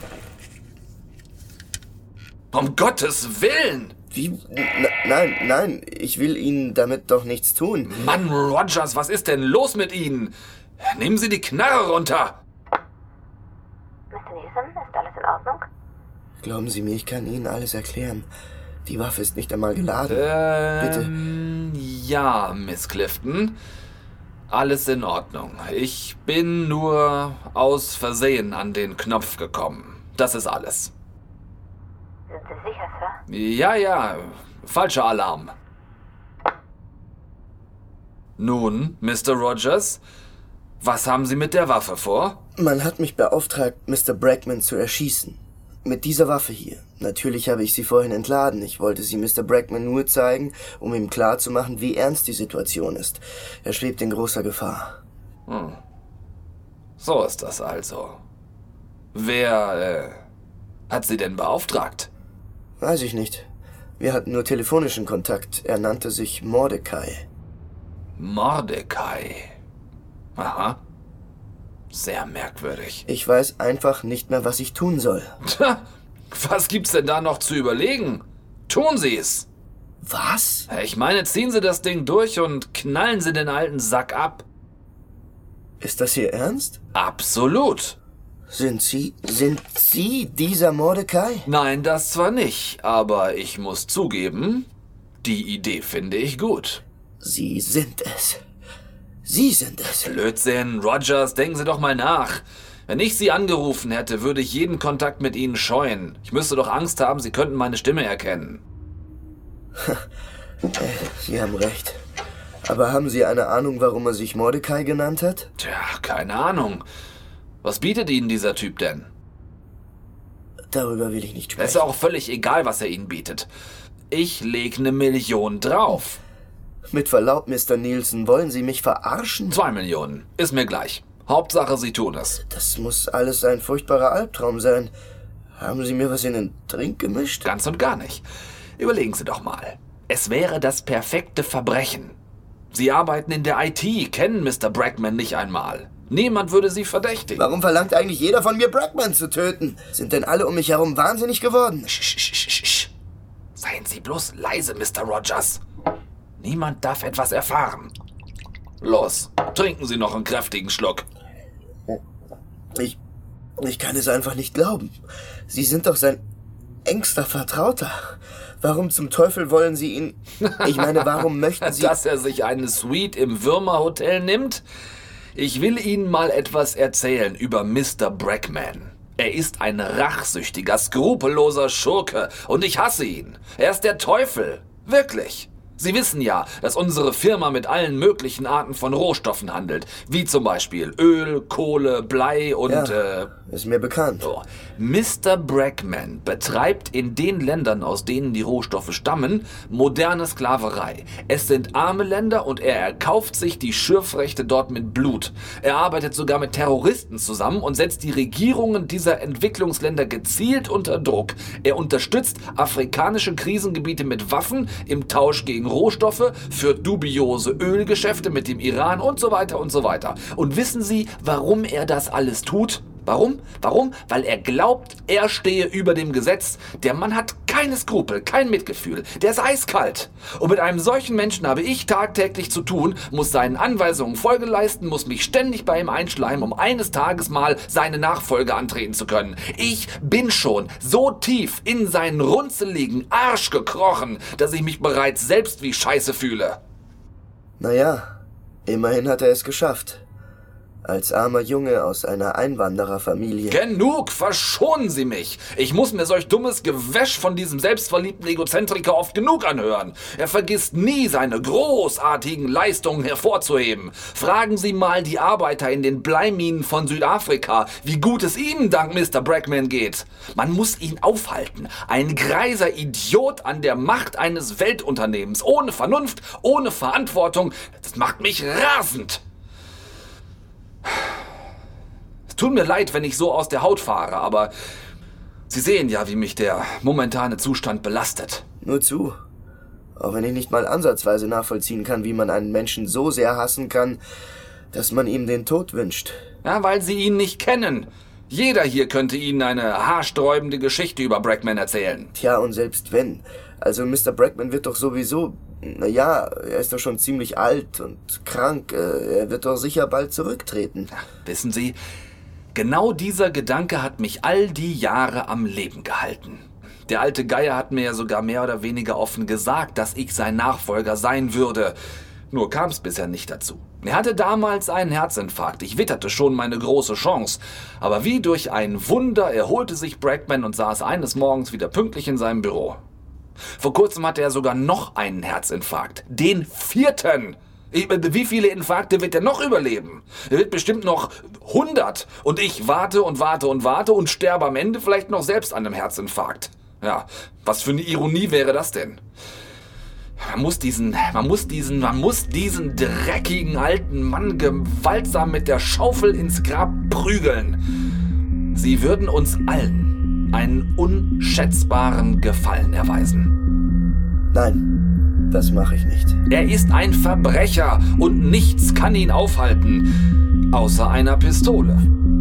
Um Gottes Willen! Wie? N- nein, nein, ich will Ihnen damit doch nichts tun. Mann, Rogers, was ist denn los mit Ihnen? Nehmen Sie die Knarre runter! Mister Nielsen, ist alles in Ordnung? Glauben Sie mir, ich kann Ihnen alles erklären. Die Waffe ist nicht einmal geladen. Ähm, Bitte. Ja, Miss Clifton. Alles in Ordnung. Ich bin nur aus Versehen an den Knopf gekommen. Das ist alles. Sind Sie sicher, Sir? Ja, ja. Falscher Alarm. Nun, Mister Rogers, was haben Sie mit der Waffe vor? Man hat mich beauftragt, Mister Brackman zu erschießen. Mit dieser Waffe hier. Natürlich habe ich sie vorhin entladen. Ich wollte sie Mister Brackman nur zeigen, um ihm klarzumachen, wie ernst die Situation ist. Er schwebt in großer Gefahr. Hm. So ist das also. Wer äh, hat Sie denn beauftragt? Weiß ich nicht. Wir hatten nur telefonischen Kontakt. Er nannte sich Mordecai. Mordecai. Aha. Sehr merkwürdig. Ich weiß einfach nicht mehr, was ich tun soll. Tja, was gibt's denn da noch zu überlegen? Tun Sie es! Was? Ich meine, ziehen Sie das Ding durch und knallen Sie den alten Sack ab. Ist das Ihr Ernst? Absolut. Sind Sie, sind Sie dieser Mordecai? Nein, das zwar nicht, aber ich muss zugeben, die Idee finde ich gut. Sie sind es. Sie sind es. Blödsinn, Rogers, denken Sie doch mal nach. Wenn ich Sie angerufen hätte, würde ich jeden Kontakt mit Ihnen scheuen. Ich müsste doch Angst haben, Sie könnten meine Stimme erkennen. Sie haben recht. Aber haben Sie eine Ahnung, warum er sich Mordecai genannt hat? Tja, keine Ahnung. Was bietet Ihnen dieser Typ denn? Darüber will ich nicht sprechen. Es ist auch völlig egal, was er Ihnen bietet. Ich leg eine Million drauf. Mit Verlaub, Mister Nielsen, wollen Sie mich verarschen? Zwei Millionen. Ist mir gleich. Hauptsache, Sie tun es. Das muss alles ein furchtbarer Albtraum sein. Haben Sie mir was in den Drink gemischt? Ganz und gar nicht. Überlegen Sie doch mal. Es wäre das perfekte Verbrechen. Sie arbeiten in der I T, kennen Mister Brackman nicht einmal. Niemand würde Sie verdächtigen. Warum verlangt eigentlich jeder von mir, Brackman zu töten? Sind denn alle um mich herum wahnsinnig geworden? Sch, sch, sch, sch. Seien Sie bloß leise, Mister Rogers. Niemand darf etwas erfahren. Los, trinken Sie noch einen kräftigen Schluck. Ich, ich kann es einfach nicht glauben. Sie sind doch sein engster Vertrauter. Warum zum Teufel wollen Sie ihn... Ich meine, warum möchten Sie... Dass er sich eine Suite im Würmerhotel nimmt? Ich will Ihnen mal etwas erzählen über Mister Brackman. Er ist ein rachsüchtiger, skrupelloser Schurke und ich hasse ihn. Er ist der Teufel. Wirklich. Sie wissen ja, dass unsere Firma mit allen möglichen Arten von Rohstoffen handelt, wie zum Beispiel Öl, Kohle, Blei und... Ja, äh, ist mir bekannt. So. Mister Brackman betreibt in den Ländern, aus denen die Rohstoffe stammen, moderne Sklaverei. Es sind arme Länder und er erkauft sich die Schürfrechte dort mit Blut. Er arbeitet sogar mit Terroristen zusammen und setzt die Regierungen dieser Entwicklungsländer gezielt unter Druck. Er unterstützt afrikanische Krisengebiete mit Waffen im Tausch gegen Rohstoffe, führt dubiose Ölgeschäfte mit dem Iran und so weiter und so weiter. Und wissen Sie, warum er das alles tut? Warum? Warum? Weil er glaubt, er stehe über dem Gesetz. Der Mann hat keine Skrupel, kein Mitgefühl. Der ist eiskalt. Und mit einem solchen Menschen habe ich tagtäglich zu tun, muss seinen Anweisungen Folge leisten, muss mich ständig bei ihm einschleimen, um eines Tages mal seine Nachfolge antreten zu können. Ich bin schon so tief in seinen runzeligen Arsch gekrochen, dass ich mich bereits selbst wie Scheiße fühle. Naja, immerhin hat er es geschafft. Als armer Junge aus einer Einwandererfamilie. Genug, verschonen Sie mich. Ich muss mir solch dummes Gewäsch von diesem selbstverliebten Egozentriker oft genug anhören. Er vergisst nie, seine großartigen Leistungen hervorzuheben. Fragen Sie mal die Arbeiter in den Bleiminen von Südafrika, wie gut es ihnen dank Mister Brackman geht. Man muss ihn aufhalten. Ein greiser Idiot an der Macht eines Weltunternehmens. Ohne Vernunft, ohne Verantwortung. Das macht mich rasend. Es tut mir leid, wenn ich so aus der Haut fahre, aber Sie sehen ja, wie mich der momentane Zustand belastet. Nur zu. Auch wenn ich nicht mal ansatzweise nachvollziehen kann, wie man einen Menschen so sehr hassen kann, dass man ihm den Tod wünscht. Ja, weil Sie ihn nicht kennen. Jeder hier könnte Ihnen eine haarsträubende Geschichte über Brackman erzählen. Tja, und selbst wenn. Also Mister Brackman wird doch sowieso... Naja, er ist doch schon ziemlich alt und krank. Er wird doch sicher bald zurücktreten. Ja, wissen Sie, genau dieser Gedanke hat mich all die Jahre am Leben gehalten. Der alte Geier hat mir ja sogar mehr oder weniger offen gesagt, dass ich sein Nachfolger sein würde. Nur kam es bisher nicht dazu. Er hatte damals einen Herzinfarkt. Ich witterte schon meine große Chance. Aber wie durch ein Wunder erholte sich Brackman und saß eines Morgens wieder pünktlich in seinem Büro. Vor kurzem hatte er sogar noch einen Herzinfarkt. Den vierten! Wie viele Infarkte wird er noch überleben? Er wird bestimmt noch hundert. Und ich warte und warte und warte und sterbe am Ende vielleicht noch selbst an einem Herzinfarkt. Ja, was für eine Ironie wäre das denn? Man muss diesen, man muss diesen, man muss diesen dreckigen alten Mann gewaltsam mit der Schaufel ins Grab prügeln. Sie würden uns allen einen unschätzbaren Gefallen erweisen. Nein, das mache ich nicht. Er ist ein Verbrecher und nichts kann ihn aufhalten, außer einer Pistole.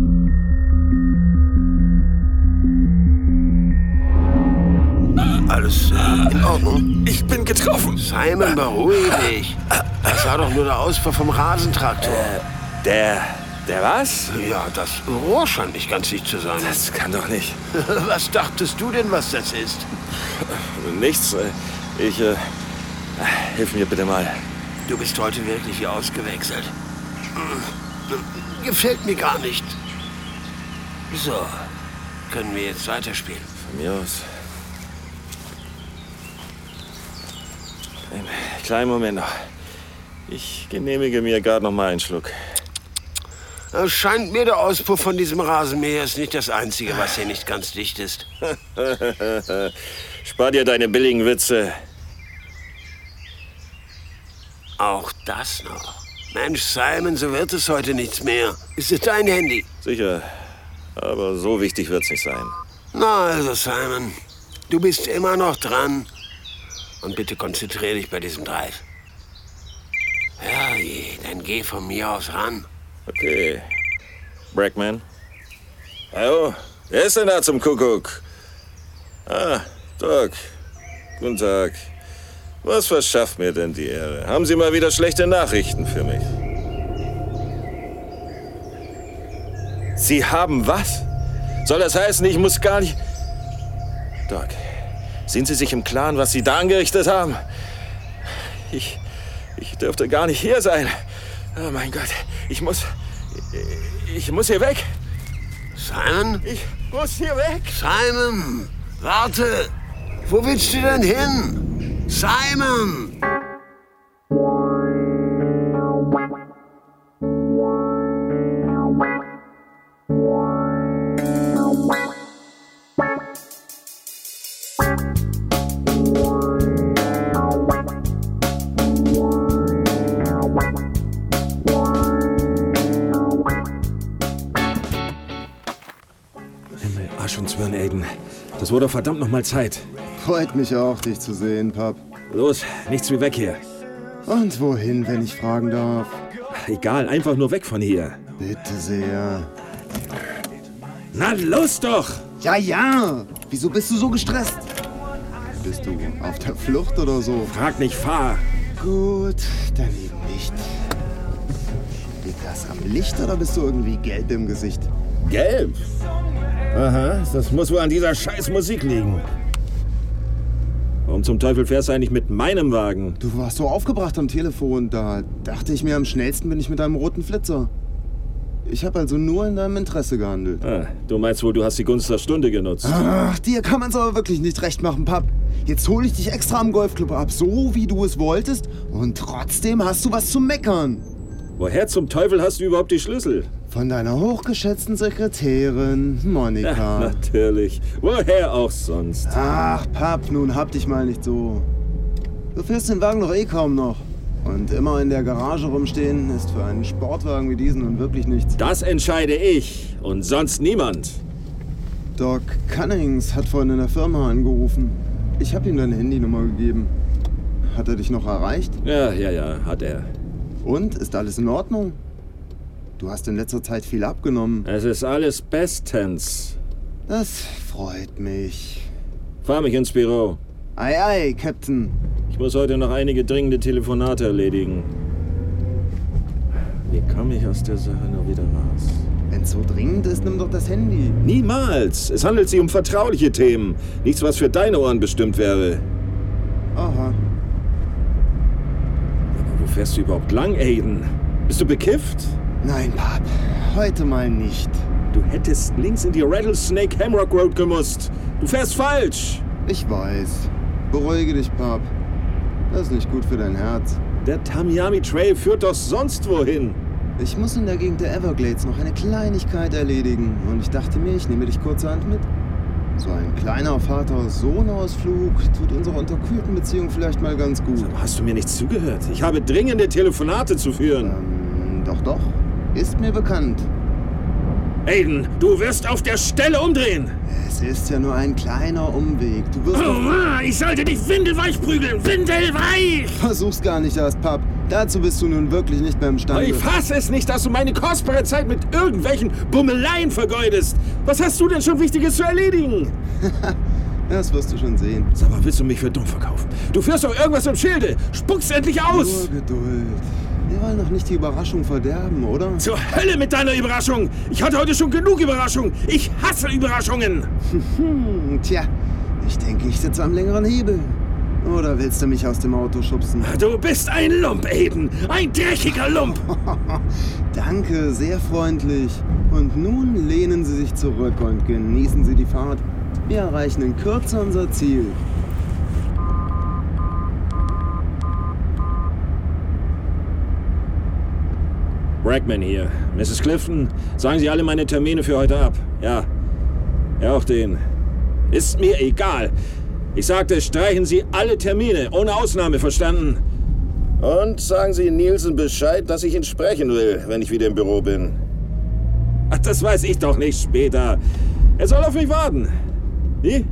Alles äh, in Ordnung? Ich bin getroffen. Simon, beruhig dich. Das war doch nur der Auspuff vom Rasentraktor. Äh, der... Der was? Ja, das Rohr scheint nicht ganz dicht zu sein. Das kann doch nicht. Was dachtest du denn, was das ist? Nichts. Ich, äh... Hilf mir bitte mal. Du bist heute wirklich wie ausgewechselt. Gefällt mir gar nicht. So, können wir jetzt weiterspielen? Von mir aus. Einen kleinen Moment noch. Ich genehmige mir gerade noch mal einen Schluck. Es scheint mir, der Auspuff von diesem Rasenmäher ist nicht das Einzige, was hier nicht ganz dicht ist. Spar dir deine billigen Witze. Auch das noch. Mensch, Simon, so wird es heute nichts mehr. Ist es dein Handy? Sicher, aber so wichtig wird's nicht sein. Na also, Simon, du bist immer noch dran. Und bitte konzentriere dich bei diesem Drive. Ja, je, dann geh von mir aus ran. Okay. Brackman? Hallo? Wer ist denn da zum Kuckuck? Ah, Doc. Guten Tag. Was verschafft mir denn die Ehre? Haben Sie mal wieder schlechte Nachrichten für mich? Sie haben was? Soll das heißen, ich muss gar nicht... Doc, sind Sie sich im Klaren, was Sie da angerichtet haben? Ich... Ich dürfte gar nicht hier sein. Oh mein Gott, ich muss... Ich muss hier weg. Simon? Ich muss hier weg. Simon, warte. Wo willst du denn hin? Simon! Arsch und Zwirn, Aiden. Das wurde verdammt noch mal Zeit. Freut mich auch, dich zu sehen, Pap. Los, nichts wie weg hier. Und wohin, wenn ich fragen darf? Egal, einfach nur weg von hier. Bitte sehr. Na, los doch! Ja, ja! Wieso bist du so gestresst? Bist du auf der Flucht oder so? Frag nicht, fahr! Gut, dann eben nicht. Liegt das am Licht oder bist du irgendwie gelb im Gesicht? Gelb? Aha, das muss wohl an dieser scheiß Musik liegen. Warum zum Teufel fährst du eigentlich mit meinem Wagen? Du warst so aufgebracht am Telefon, da dachte ich mir, am schnellsten bin ich mit einem roten Flitzer. Ich habe also nur in deinem Interesse gehandelt. Ah, du meinst wohl, du hast die Gunst der Stunde genutzt. Ach, dir kann man's aber wirklich nicht recht machen, Pap. Jetzt hole ich dich extra am Golfclub ab, so wie du es wolltest. Und trotzdem hast du was zu meckern. Woher zum Teufel hast du überhaupt die Schlüssel? Von deiner hochgeschätzten Sekretärin, Monika. Ja, natürlich. Woher auch sonst? Ach, Pap, nun hab dich mal nicht so. Du fährst den Wagen doch eh kaum noch. Und immer in der Garage rumstehen ist für einen Sportwagen wie diesen nun wirklich nichts. Das entscheide ich und sonst niemand. Doc Cunnings hat vorhin in der Firma angerufen. Ich habe ihm deine Handynummer gegeben. Hat er dich noch erreicht? Ja, ja, ja, hat er. Und? Ist alles in Ordnung? Du hast in letzter Zeit viel abgenommen. Es ist alles bestens. Das freut mich. Fahr mich ins Büro. Ei, ei, Captain. Ich muss heute noch einige dringende Telefonate erledigen. Wie komme ich aus der Sache nur wieder raus? Wenn's so dringend ist, nimm doch das Handy. Niemals! Es handelt sich um vertrauliche Themen. Nichts, was für deine Ohren bestimmt wäre. Aha. Aber wo fährst du überhaupt lang, Aiden? Bist du bekifft? Nein, Pap. Heute mal nicht. Du hättest links in die Rattlesnake Hamrock Road gemusst. Du fährst falsch. Ich weiß. Beruhige dich, Pap. Das ist nicht gut für dein Herz. Der Tamiami Trail führt doch sonst wohin. Ich muss in der Gegend der Everglades noch eine Kleinigkeit erledigen. Und ich dachte mir, ich nehme dich kurzerhand mit. So ein kleiner Vater-Sohn-Ausflug tut unserer unterkühlten Beziehung vielleicht mal ganz gut. Aber hast du mir nicht zugehört? Ich habe dringende Telefonate zu führen. Ähm, doch, doch. Ist mir bekannt. Aiden, du wirst auf der Stelle umdrehen. Es ist ja nur ein kleiner Umweg. Du wirst... Oh, ich sollte dich windelweich prügeln. Windelweich! Versuch's gar nicht erst, Pap. Dazu bist du nun wirklich nicht mehr imstande. Ich fasse es nicht, dass du meine kostbare Zeit mit irgendwelchen Bummeleien vergeudest. Was hast du denn schon Wichtiges zu erledigen? Das wirst du schon sehen. Sag mal, willst du mich für dumm verkaufen? Du führst doch irgendwas im Schilde. Spuck's endlich aus! Nur Geduld. Wir wollen doch nicht die Überraschung verderben, oder? Zur Hölle mit deiner Überraschung! Ich hatte heute schon genug Überraschungen. Ich hasse Überraschungen. Tja, ich denke, ich sitze am längeren Hebel. Oder willst du mich aus dem Auto schubsen? Du bist ein Lump, Aiden. Ein dreckiger Lump. Danke, sehr freundlich. Und nun lehnen Sie sich zurück und genießen Sie die Fahrt. Wir erreichen in Kürze unser Ziel. Brackman hier. Misses Clifton, sagen Sie alle meine Termine für heute ab. Ja. Ja, auch den. Ist mir egal. Ich sagte, streichen Sie alle Termine, ohne Ausnahme, verstanden? Und sagen Sie Nielsen Bescheid, dass ich ihn sprechen will, wenn ich wieder im Büro bin. Ach, das weiß ich doch nicht später. Er soll auf mich warten. Wie?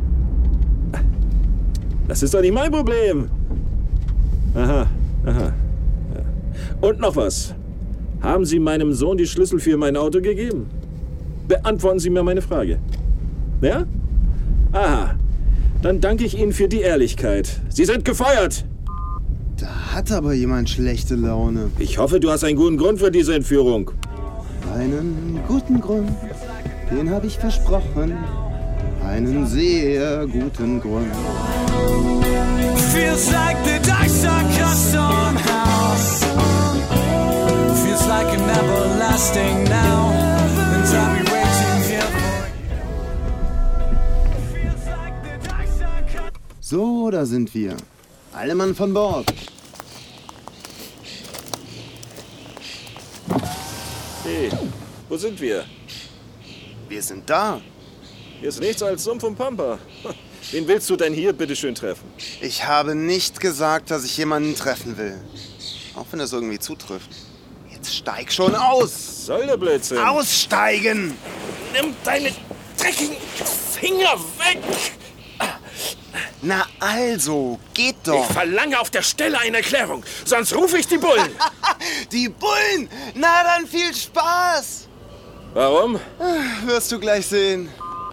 Das ist doch nicht mein Problem. Aha, aha. Ja. Und noch was. Haben Sie meinem Sohn die Schlüssel für mein Auto gegeben? Beantworten Sie mir meine Frage. Ja? Aha. Dann danke ich Ihnen für die Ehrlichkeit. Sie sind gefeuert! Da hat aber jemand schlechte Laune. Ich hoffe, du hast einen guten Grund für diese Entführung. Einen guten Grund, den habe ich versprochen. Einen sehr guten Grund. Feels like the dice are cast on house. Feels like an everlasting now. And I'll be waiting here for you. Feels like the dice are cast. So, da sind wir. Alle Mann von Bord. Hey, wo sind wir? Wir sind da. Hier ist nichts als Sumpf und Pampa. Wen willst du denn hier bitte schön treffen? Ich habe nicht gesagt, dass ich jemanden treffen will. Auch wenn das irgendwie zutrifft. Jetzt steig schon aus! Soll der Blödsinn? Aussteigen! Nimm deine dreckigen Finger weg! Na also, geht doch! Ich verlange auf der Stelle eine Erklärung, sonst rufe ich die Bullen! Die Bullen? Na dann viel Spaß! Warum? Wirst du gleich sehen.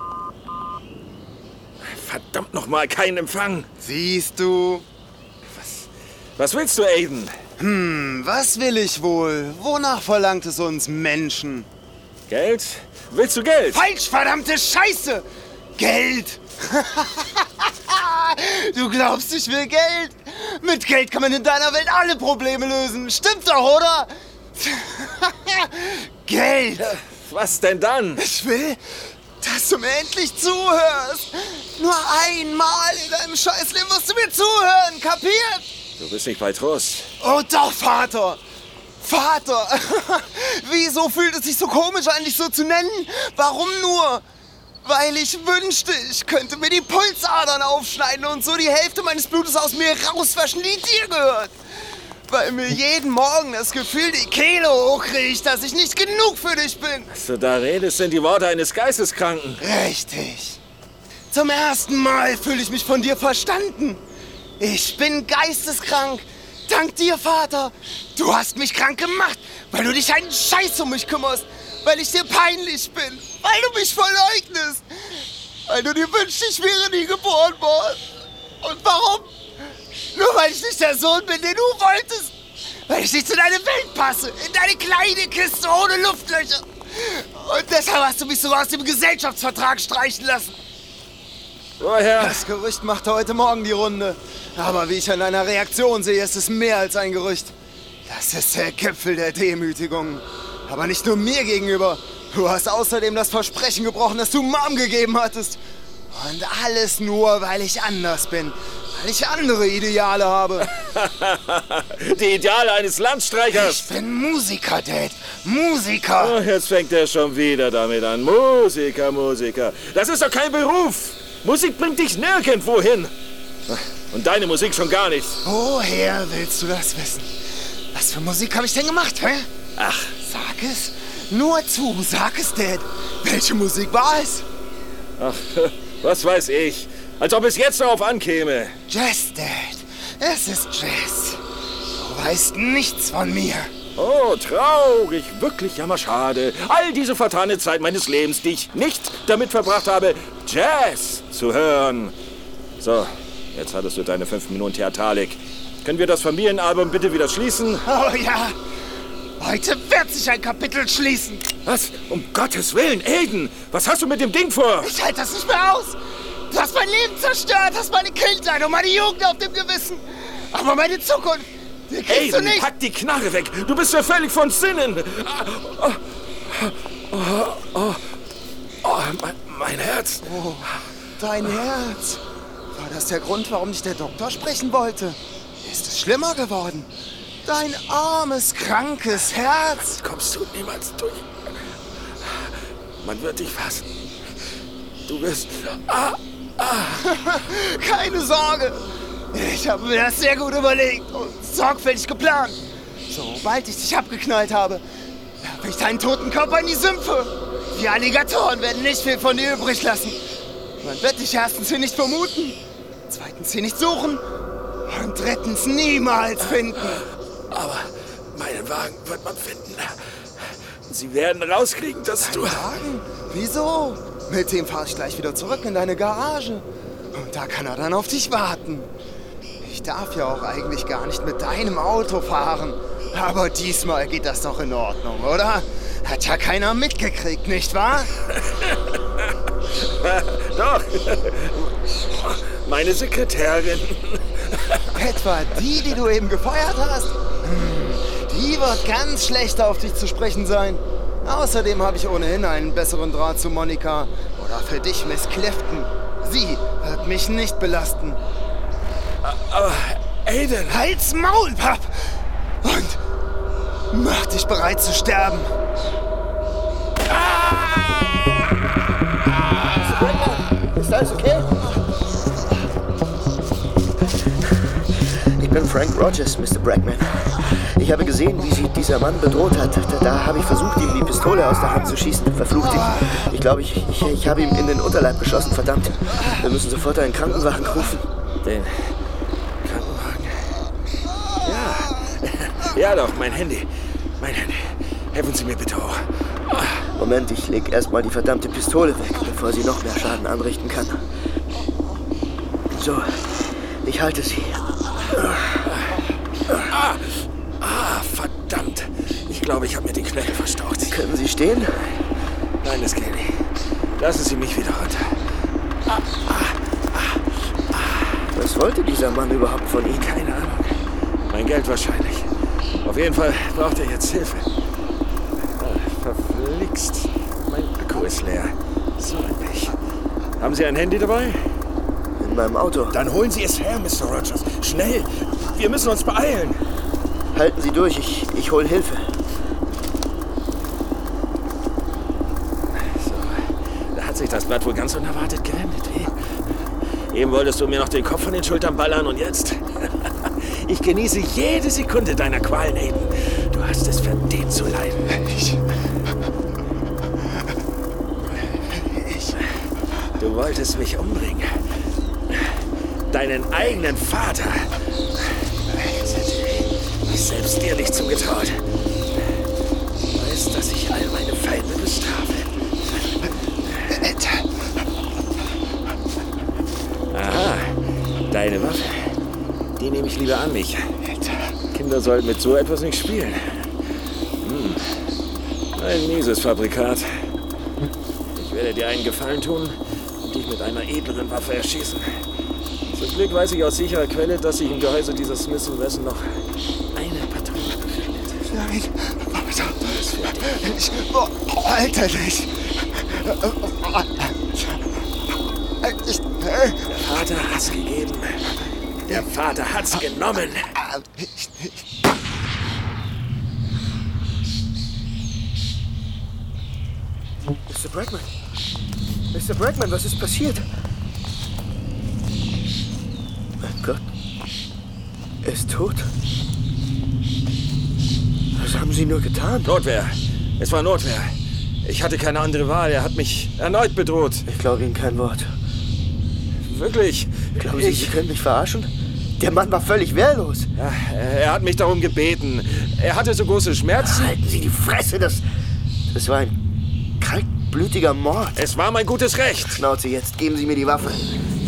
Verdammt nochmal, kein Empfang! Siehst du? Was, was willst du, Aiden? Hm, was will ich wohl? Wonach verlangt es uns Menschen? Geld? Willst du Geld? Falsch, verdammte Scheiße! Geld! Du glaubst, ich will Geld? Mit Geld kann man in deiner Welt alle Probleme lösen. Stimmt doch, oder? Geld! Was denn dann? Ich will, dass du mir endlich zuhörst. Nur einmal in deinem Scheißleben musst du mir zuhören, kapiert? Du bist nicht bei Trost. Oh doch, Vater! Vater! Wieso fühlt es sich so komisch an, dich so zu nennen? Warum nur? Weil ich wünschte, ich könnte mir die Pulsadern aufschneiden und so die Hälfte meines Blutes aus mir rauswaschen, die dir gehört. Weil mir jeden Morgen das Gefühl die Kehle hochkriecht, dass ich nicht genug für dich bin. Was du da redest, sind die Worte eines Geisteskranken. Richtig. Zum ersten Mal fühle ich mich von dir verstanden. Ich bin geisteskrank. Dank dir, Vater. Du hast mich krank gemacht, weil du dich einen Scheiß um mich kümmerst. Weil ich dir peinlich bin. Weil du mich verleugnest. Weil du dir wünschst, ich wäre nie geboren worden. Und warum? Nur weil ich nicht der Sohn bin, den du wolltest. Weil ich nicht zu deiner Welt passe. In deine kleine Kiste ohne Luftlöcher. Und deshalb hast du mich sogar aus dem Gesellschaftsvertrag streichen lassen. Woher? Das Gerücht machte heute Morgen die Runde. Aber wie ich an deiner Reaktion sehe, ist es mehr als ein Gerücht. Das ist der Gipfel der Demütigung. Aber nicht nur mir gegenüber. Du hast außerdem das Versprechen gebrochen, das du Mom gegeben hattest. Und alles nur, weil ich anders bin. Weil ich andere Ideale habe. Die Ideale eines Landstreichers. Ich bin Musiker, Dad. Musiker. Oh, jetzt fängt er schon wieder damit an. Musiker, Musiker. Das ist doch kein Beruf. Musik bringt dich nirgendwo hin. Und deine Musik schon gar nicht. Woher willst du das wissen? Was für Musik habe ich denn gemacht, hä? Ach. Sag es. Nur zu, sag es, Dad. Welche Musik war es? Ach, was weiß ich. Als ob es jetzt darauf ankäme. Jazz, Dad. Es ist Jazz. Du weißt nichts von mir. Oh, traurig. Wirklich jammerschade. All diese vertane Zeit meines Lebens, die ich nicht damit verbracht habe, Jazz zu hören. So, jetzt hattest du deine fünf Minuten Theatralik. Können wir das Familienalbum bitte wieder schließen? Oh ja. Heute wird sich ein Kapitel schließen. Was? Um Gottes Willen, Aiden. Was hast du mit dem Ding vor? Ich halte das nicht mehr aus. Du hast mein Leben zerstört, hast meine Kindheit und meine Jugend auf dem Gewissen. Aber meine Zukunft, die kriegst Aiden, du nicht. pack die Knarre weg. Du bist ja völlig von Sinnen. Oh, oh, oh, oh mein, mein Herz. Oh, dein Herz. War das der Grund, warum dich der Doktor sprechen wollte? Ist es schlimmer geworden? Dein armes, krankes Herz. Kommst du niemals durch. Man wird dich fassen. Du wirst... Ah, ah. Keine Sorge. Ich habe mir das sehr gut überlegt und sorgfältig geplant. Sobald ich dich abgeknallt habe, werfe ich deinen toten Körper in die Sümpfe. Die Alligatoren werden nicht viel von dir übrig lassen. Man wird dich erstens hier nicht vermuten, zweitens hier nicht suchen und drittens niemals finden. Aber meinen Wagen wird man finden. Sie werden rauskriegen, dass du... Wagen? Wieso? Mit dem fahre ich gleich wieder zurück in deine Garage. Und da kann er dann auf dich warten. Ich darf ja auch eigentlich gar nicht mit deinem Auto fahren. Aber diesmal geht das doch in Ordnung, oder? Hat ja keiner mitgekriegt, nicht wahr? Doch. Meine Sekretärin. Etwa die, die du eben gefeuert hast? Hm, die wird ganz schlecht auf dich zu sprechen sein. Außerdem habe ich ohnehin einen besseren Draht zu Monika. Oder für dich, Miss Clifton. Sie wird mich nicht belasten. Aber, Aiden... Halt's Maul, Papp! Und mach dich bereit zu sterben. Ist alles okay? Ich bin Frank Rogers, Mister Brackman. Ich habe gesehen, wie sie dieser Mann bedroht hat. Da, da habe ich versucht, ihm die Pistole aus der Hand zu schießen. Verflucht ich. Ich glaube, ich, ich, ich habe ihm in den Unterleib geschossen. Verdammt. Wir müssen sofort einen Krankenwagen rufen. Den Krankenwagen? Ja. Ja doch, mein Handy. Mein Handy. Helfen Sie mir bitte auch. Moment, ich leg erstmal die verdammte Pistole weg, bevor sie noch mehr Schaden anrichten kann. So, ich halte sie. Ah, ah, verdammt. Ich glaube, ich habe mir den Knöchel verstaucht. Können Sie stehen? Nein, das geht nicht. Lassen Sie mich wieder runter. Ah, ah, ah, ah. Was wollte dieser Mann überhaupt von Ihnen? Keine Ahnung. Mein Geld wahrscheinlich. Auf jeden Fall braucht er jetzt Hilfe. Verflixt. Mein Akku ist leer. So ein Pech. Haben Sie ein Handy dabei? In meinem Auto. Dann holen Sie es her, Mister Rogers. Schnell. Wir müssen uns beeilen. Halten Sie durch. Ich, ich hole Hilfe. So. Da hat sich das Blatt wohl ganz unerwartet gewendet. Eben wolltest du mir noch den Kopf von den Schultern ballern und jetzt... Ich genieße jede Sekunde deiner Qualen, Aiden. Du hast es verdient zu leiden. Ich... Ich... Du wolltest mich umbringen. deinen eigenen Vater. Das hätte ich selbst dir nicht zugetraut. Du weißt, dass ich all meine Feinde bestrafe. Aha, deine Waffe. Die nehme ich lieber an mich. Kinder sollten mit so etwas nicht spielen. Hm. Ein mieses Fabrikat. Ich werde dir einen Gefallen tun und dich mit einer edleren Waffe erschießen. Zum Glück weiß ich aus sicherer Quelle, dass sich im Gehäuse dieser Smith und Wesson noch eine Patrone befindet. Nein, Vater. Ich halte dich. Ich, Der Vater hat's gegeben. Der Vater hat's genommen. Mister Brackman. Mister Brackman, was ist passiert? Mein Gott. Er ist tot. Was haben Sie nur getan? Notwehr. Es war Notwehr. Ich hatte keine andere Wahl. Er hat mich erneut bedroht. Ich glaube Ihnen kein Wort. Wirklich? Glauben Sie, ich... Sie können mich verarschen? Der Mann war völlig wehrlos. Ja, er hat mich darum gebeten. Er hatte so große Schmerzen. Halten Sie die Fresse, das... Das war ein kaltblütiger Mord. Es war mein gutes Recht. Schnauze jetzt, geben Sie mir die Waffe.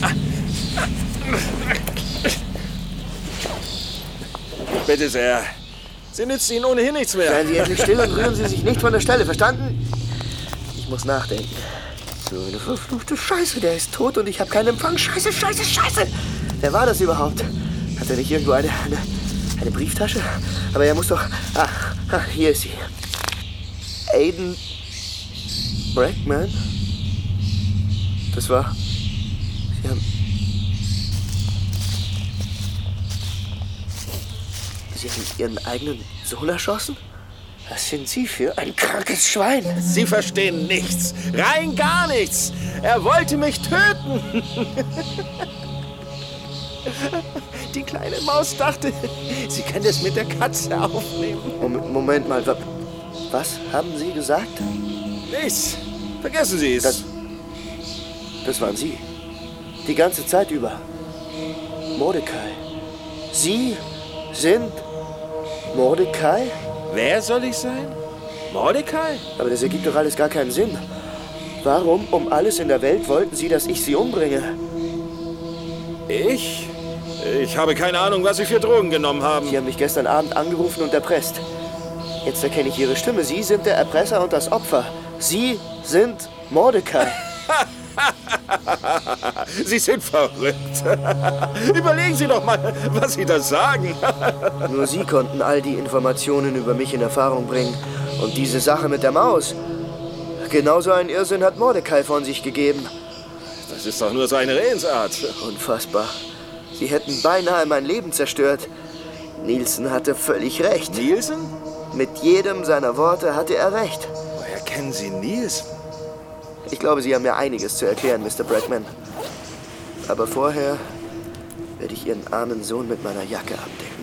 Bitte sehr. Sie nützt Ihnen ohnehin nichts mehr. Seien Sie endlich still und rühren Sie sich nicht von der Stelle, verstanden? Ich muss nachdenken. So eine verfluchte Scheiße, der ist tot und ich habe keinen Empfang. Scheiße, scheiße, scheiße. Wer war das überhaupt? Hat er nicht irgendwo eine, eine, eine Brieftasche? Aber er muss doch... Ah, ah, hier ist sie. Aiden Brackman? Das war... Sie haben... Sie haben Ihren eigenen Sohn erschossen? Was sind Sie für ein krankes Schwein? Sie verstehen nichts. Rein gar nichts. Er wollte mich töten. Die kleine Maus dachte, sie kann es mit der Katze aufnehmen. Moment, Moment mal, was haben Sie gesagt? Nichts. Vergessen Sie es. Das, das waren Sie. Die ganze Zeit über. Mordecai. Sie sind Mordecai? Wer soll ich sein? Mordecai? Aber das ergibt doch alles gar keinen Sinn. Warum um alles in der Welt wollten Sie, dass ich Sie umbringe? Ich? Ich habe keine Ahnung, was Sie für Drogen genommen haben. Sie haben mich gestern Abend angerufen und erpresst. Jetzt erkenne ich Ihre Stimme. Sie sind der Erpresser und das Opfer. Sie sind Mordecai. Sie sind verrückt. Überlegen Sie doch mal, was Sie da sagen. Nur Sie konnten all die Informationen über mich in Erfahrung bringen. Und diese Sache mit der Maus. Genauso einen Irrsinn hat Mordecai von sich gegeben. Das ist doch nur seine Redensart. Unfassbar. Sie hätten beinahe mein Leben zerstört. Nielsen hatte völlig recht. Nielsen? Mit jedem seiner Worte hatte er recht. Woher kennen Sie Nielsen? Ich glaube, Sie haben mir einiges zu erklären, Mister Brackman. Aber vorher werde ich Ihren armen Sohn mit meiner Jacke abdecken.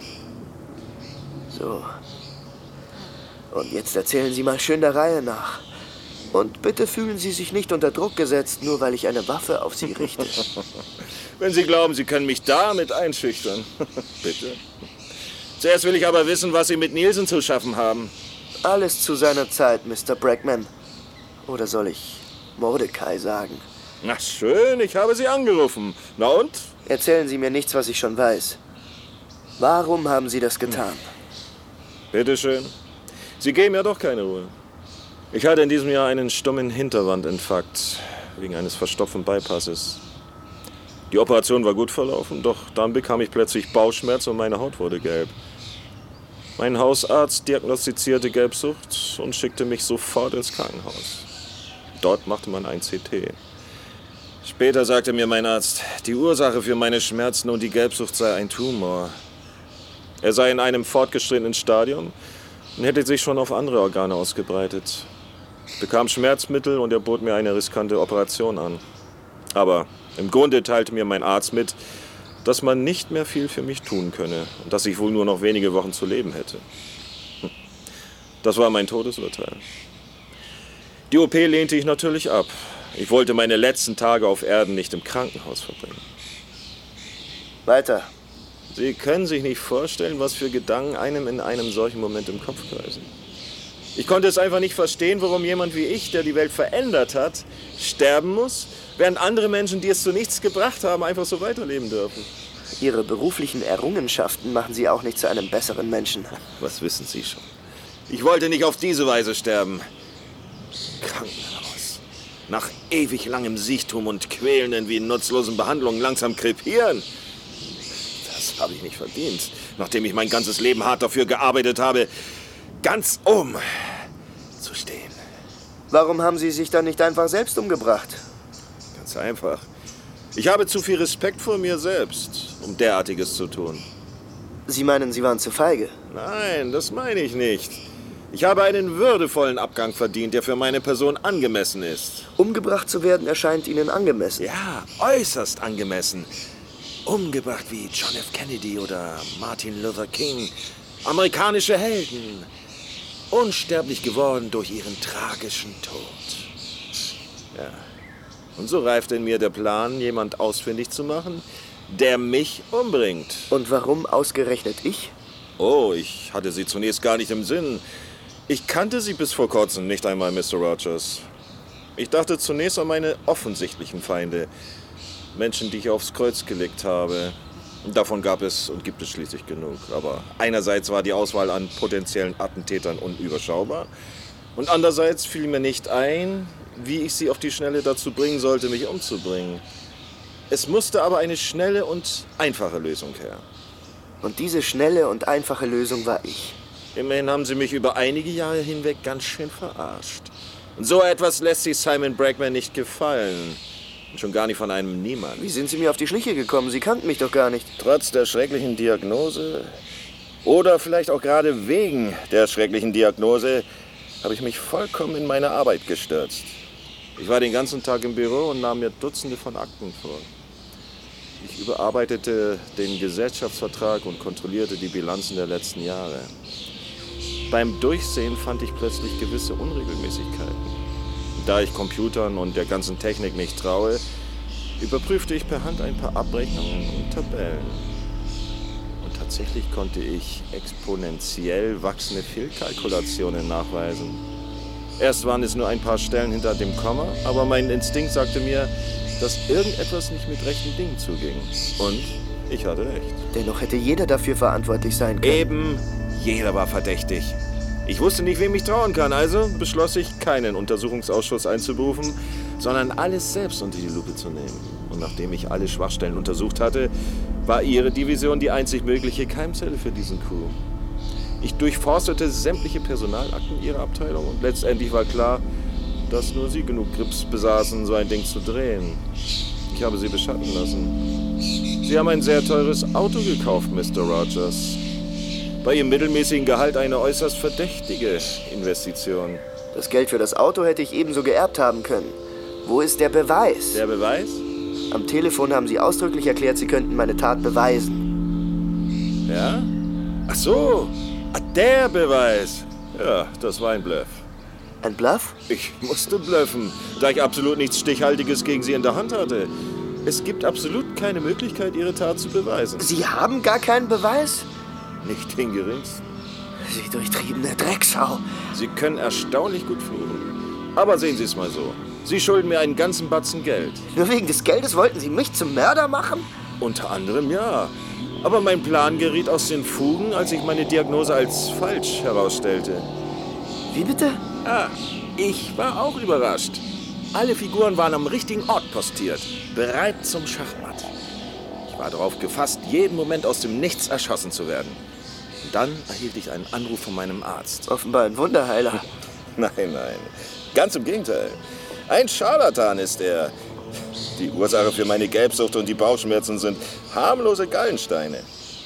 So. Und jetzt erzählen Sie mal schön der Reihe nach. Und bitte fühlen Sie sich nicht unter Druck gesetzt, nur weil ich eine Waffe auf Sie richte. Wenn Sie glauben, Sie können mich damit einschüchtern. Bitte. Zuerst will ich aber wissen, was Sie mit Nielsen zu schaffen haben. Alles zu seiner Zeit, Mister Brackman. Oder soll ich Mordecai sagen? Na schön, ich habe Sie angerufen. Na und? Erzählen Sie mir nichts, was ich schon weiß. Warum haben Sie das getan? Bitte schön. Sie geben ja doch keine Ruhe. Ich hatte in diesem Jahr einen stummen Hinterwandinfarkt wegen eines verstopften Bypasses. Die Operation war gut verlaufen, doch dann bekam ich plötzlich Bauchschmerz und meine Haut wurde gelb. Mein Hausarzt diagnostizierte Gelbsucht und schickte mich sofort ins Krankenhaus. Dort machte man ein C T. Später sagte mir mein Arzt, die Ursache für meine Schmerzen und die Gelbsucht sei ein Tumor. Er sei in einem fortgeschrittenen Stadium und hätte sich schon auf andere Organe ausgebreitet. Ich bekam Schmerzmittel und er bot mir eine riskante Operation an. Aber im Grunde teilte mir mein Arzt mit, dass man nicht mehr viel für mich tun könne und dass ich wohl nur noch wenige Wochen zu leben hätte. Das war mein Todesurteil. Die O P lehnte ich natürlich ab. Ich wollte meine letzten Tage auf Erden nicht im Krankenhaus verbringen. Weiter. Sie können sich nicht vorstellen, was für Gedanken einem in einem solchen Moment im Kopf kreisen. Ich konnte es einfach nicht verstehen, warum jemand wie ich, der die Welt verändert hat, sterben muss, während andere Menschen, die es zu nichts gebracht haben, einfach so weiterleben dürfen. Ihre beruflichen Errungenschaften machen Sie auch nicht zu einem besseren Menschen. Was wissen Sie schon? Ich wollte nicht auf diese Weise sterben. Krankenhaus. Nach ewig langem Siechtum und quälenden wie nutzlosen Behandlungen langsam krepieren. Das habe ich nicht verdient, nachdem ich mein ganzes Leben hart dafür gearbeitet habe, ganz oben zu stehen. Warum haben Sie sich dann nicht einfach selbst umgebracht? Ganz einfach. Ich habe zu viel Respekt vor mir selbst, um derartiges zu tun. Sie meinen, Sie waren zu feige? Nein, das meine ich nicht. Ich habe einen würdevollen Abgang verdient, der für meine Person angemessen ist. Umgebracht zu werden erscheint Ihnen angemessen? Ja, äußerst angemessen. Umgebracht wie John F. Kennedy oder Martin Luther King. Amerikanische Helden. Unsterblich geworden durch ihren tragischen Tod. Ja. Und so reifte in mir der Plan, jemand ausfindig zu machen, der mich umbringt. Und warum ausgerechnet ich? Oh, ich hatte sie zunächst gar nicht im Sinn. Ich kannte sie bis vor kurzem nicht einmal, Mister Rogers. Ich dachte zunächst an meine offensichtlichen Feinde. Menschen, die ich aufs Kreuz gelegt habe. Davon gab es und gibt es schließlich genug. Aber einerseits war die Auswahl an potenziellen Attentätern unüberschaubar. Und andererseits fiel mir nicht ein, wie ich sie auf die Schnelle dazu bringen sollte, mich umzubringen. Es musste aber eine schnelle und einfache Lösung her. Und diese schnelle und einfache Lösung war ich. Immerhin haben sie mich über einige Jahre hinweg ganz schön verarscht. Und so etwas lässt sich Simon Brackman nicht gefallen. Und schon gar nicht von einem Niemand. Wie sind Sie mir auf die Schliche gekommen? Sie kannten mich doch gar nicht. Trotz der schrecklichen Diagnose oder vielleicht auch gerade wegen der schrecklichen Diagnose habe ich mich vollkommen in meine Arbeit gestürzt. Ich war den ganzen Tag im Büro und nahm mir Dutzende von Akten vor. Ich überarbeitete den Gesellschaftsvertrag und kontrollierte die Bilanzen der letzten Jahre. Beim Durchsehen fand ich plötzlich gewisse Unregelmäßigkeiten. Da ich Computern und der ganzen Technik nicht traue, überprüfte ich per Hand ein paar Abrechnungen und Tabellen. Und tatsächlich konnte ich exponentiell wachsende Fehlkalkulationen nachweisen. Erst waren es nur ein paar Stellen hinter dem Komma, aber mein Instinkt sagte mir, dass irgendetwas nicht mit rechten Dingen zuging. Und ich hatte recht. Dennoch hätte jeder dafür verantwortlich sein können. Eben, jeder war verdächtig. Ich wusste nicht, wem ich trauen kann, also beschloss ich, keinen Untersuchungsausschuss einzuberufen, sondern alles selbst unter die Lupe zu nehmen. Und nachdem ich alle Schwachstellen untersucht hatte, war Ihre Division die einzig mögliche Keimzelle für diesen Coup. Ich durchforstete sämtliche Personalakten Ihrer Abteilung und letztendlich war klar, dass nur Sie genug Grips besaßen, so ein Ding zu drehen. Ich habe Sie beschatten lassen. Sie haben ein sehr teures Auto gekauft, Mister Rogers. Bei Ihrem mittelmäßigen Gehalt eine äußerst verdächtige Investition. Das Geld für das Auto hätte ich ebenso geerbt haben können. Wo ist der Beweis? Der Beweis? Am Telefon haben Sie ausdrücklich erklärt, Sie könnten meine Tat beweisen. Ja? Ach so, der Beweis. Ja, das war ein Bluff. Ein Bluff? Ich musste bluffen, da ich absolut nichts Stichhaltiges gegen Sie in der Hand hatte. Es gibt absolut keine Möglichkeit, Ihre Tat zu beweisen. Sie haben gar keinen Beweis? Nicht den geringsten. Sie durchtriebene Drecksau. Sie können erstaunlich gut fluchen. Aber sehen Sie es mal so. Sie schulden mir einen ganzen Batzen Geld. Nur wegen des Geldes wollten Sie mich zum Mörder machen? Unter anderem ja. Aber mein Plan geriet aus den Fugen, als ich meine Diagnose als falsch herausstellte. Wie bitte? Ah, ich war auch überrascht. Alle Figuren waren am richtigen Ort postiert, bereit zum Schachmatt. Ich war darauf gefasst, jeden Moment aus dem Nichts erschossen zu werden. Und dann erhielt ich einen Anruf von meinem Arzt. Offenbar ein Wunderheiler. Nein, nein. Ganz im Gegenteil. Ein Scharlatan ist er. Die Ursache für meine Gelbsucht und die Bauchschmerzen sind harmlose Gallensteine.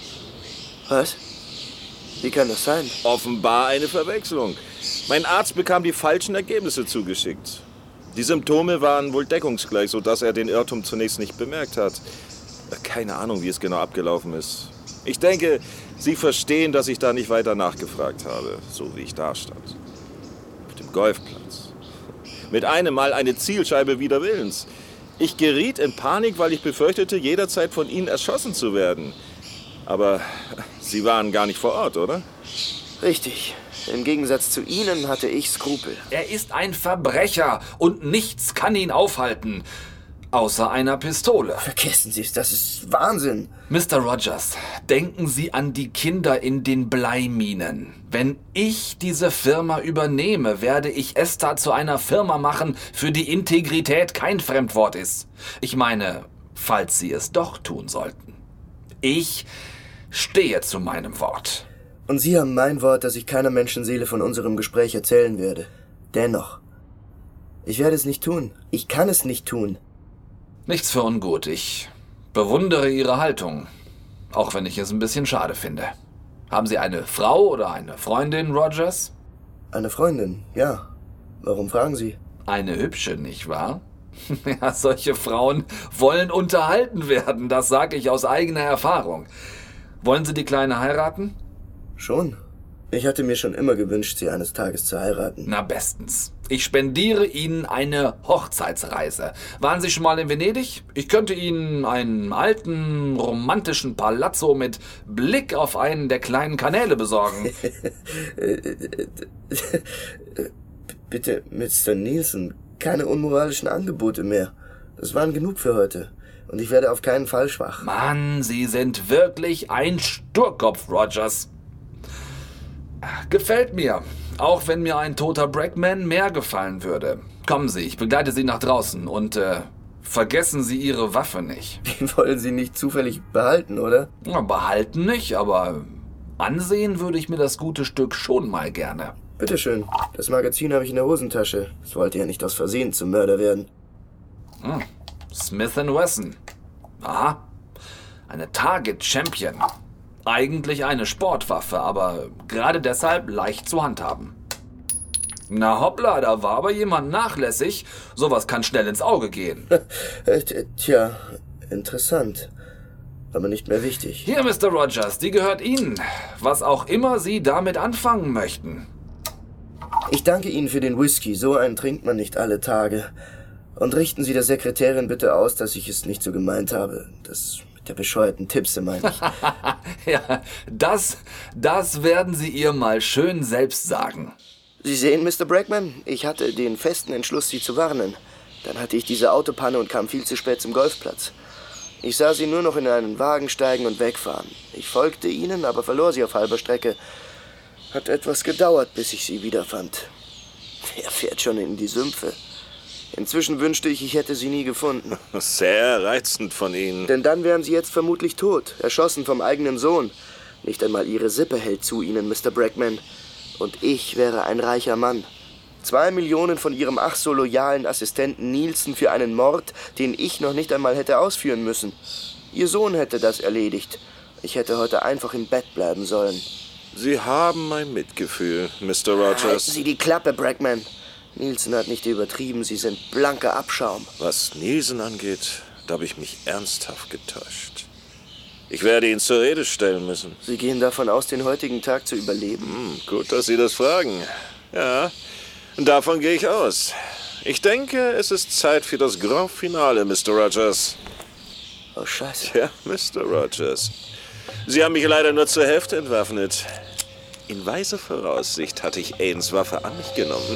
Was? Wie kann das sein? Offenbar eine Verwechslung. Mein Arzt bekam die falschen Ergebnisse zugeschickt. Die Symptome waren wohl deckungsgleich, sodass er den Irrtum zunächst nicht bemerkt hat. Keine Ahnung, wie es genau abgelaufen ist. Ich denke, Sie verstehen, dass ich da nicht weiter nachgefragt habe, so wie ich da stand. Auf dem Golfplatz. Mit einem Mal eine Zielscheibe wider Willens. Ich geriet in Panik, weil ich befürchtete, jederzeit von Ihnen erschossen zu werden. Aber Sie waren gar nicht vor Ort, oder? Richtig. Im Gegensatz zu Ihnen hatte ich Skrupel. Er ist ein Verbrecher und nichts kann ihn aufhalten. Außer einer Pistole. Vergessen Sie es, das ist Wahnsinn. Mister Rogers, denken Sie an die Kinder in den Bleiminen. Wenn ich diese Firma übernehme, werde ich ESTA zu einer Firma machen, für die Integrität kein Fremdwort ist. Ich meine, falls Sie es doch tun sollten. Ich stehe zu meinem Wort. Und Sie haben mein Wort, dass ich keiner Menschenseele von unserem Gespräch erzählen werde. Dennoch. Ich werde es nicht tun. Ich kann es nicht tun. Nichts für ungut. Ich bewundere Ihre Haltung, auch wenn ich es ein bisschen schade finde. Haben Sie eine Frau oder eine Freundin, Rogers? Eine Freundin, ja. Warum fragen Sie? Eine hübsche, nicht wahr? Ja, solche Frauen wollen unterhalten werden, das sage ich aus eigener Erfahrung. Wollen Sie die Kleine heiraten? Schon. Ich hatte mir schon immer gewünscht, sie eines Tages zu heiraten. Na bestens. Ich spendiere Ihnen eine Hochzeitsreise. Waren Sie schon mal in Venedig? Ich könnte Ihnen einen alten, romantischen Palazzo mit Blick auf einen der kleinen Kanäle besorgen. Bitte, Mister Nielsen, keine unmoralischen Angebote mehr. Das waren genug für heute. Und ich werde auf keinen Fall schwach. Mann, Sie sind wirklich ein Sturkopf, Rogers. Gefällt mir. Auch wenn mir ein toter Brackman mehr gefallen würde. Kommen Sie, ich begleite Sie nach draußen und äh, vergessen Sie Ihre Waffe nicht. Die wollen Sie nicht zufällig behalten, oder? Ja, behalten nicht, aber ansehen würde ich mir das gute Stück schon mal gerne. Bitteschön, das Magazin habe ich in der Hosentasche. Ich wollte ja nicht aus Versehen zum Mörder werden. Hm. Smith and Wesson. Aha, eine Target Champion. Eigentlich eine Sportwaffe, aber gerade deshalb leicht zu handhaben. Na hoppla, da war aber jemand nachlässig. Sowas kann schnell ins Auge gehen. Tja, interessant. Aber nicht mehr wichtig. Hier, Mister Rogers, die gehört Ihnen. Was auch immer Sie damit anfangen möchten. Ich danke Ihnen für den Whisky. So einen trinkt man nicht alle Tage. Und richten Sie der Sekretärin bitte aus, dass ich es nicht so gemeint habe. Das mit der bescheuerten Tipse, meine ich. Ja, das, das werden Sie ihr mal schön selbst sagen. Sie sehen, Mister Brackman, ich hatte den festen Entschluss, Sie zu warnen. Dann hatte ich diese Autopanne und kam viel zu spät zum Golfplatz. Ich sah Sie nur noch in einen Wagen steigen und wegfahren. Ich folgte Ihnen, aber verlor Sie auf halber Strecke. Hat etwas gedauert, bis ich Sie wiederfand. Wer fährt schon in die Sümpfe? Inzwischen wünschte ich, ich hätte Sie nie gefunden. Sehr reizend von Ihnen. Denn dann wären Sie jetzt vermutlich tot, erschossen vom eigenen Sohn. Nicht einmal Ihre Sippe hält zu Ihnen, Mister Brackman. Und ich wäre ein reicher Mann. Zwei Millionen von Ihrem ach so loyalen Assistenten Nielsen für einen Mord, den ich noch nicht einmal hätte ausführen müssen. Ihr Sohn hätte das erledigt. Ich hätte heute einfach im Bett bleiben sollen. Sie haben mein Mitgefühl, Mister Rogers. Halten Sie die Klappe, Brackman. Nielsen hat nicht übertrieben, Sie sind blanker Abschaum. Was Nielsen angeht, da habe ich mich ernsthaft getäuscht. Ich werde ihn zur Rede stellen müssen. Sie gehen davon aus, den heutigen Tag zu überleben? Hm, gut, dass Sie das fragen. Ja, davon gehe ich aus. Ich denke, es ist Zeit für das Grand Finale, Mister Rogers. Oh, Scheiße. Ja, Mister Rogers. Sie haben mich leider nur zur Hälfte entwaffnet. In weiser Voraussicht hatte ich Aidens Waffe an mich genommen.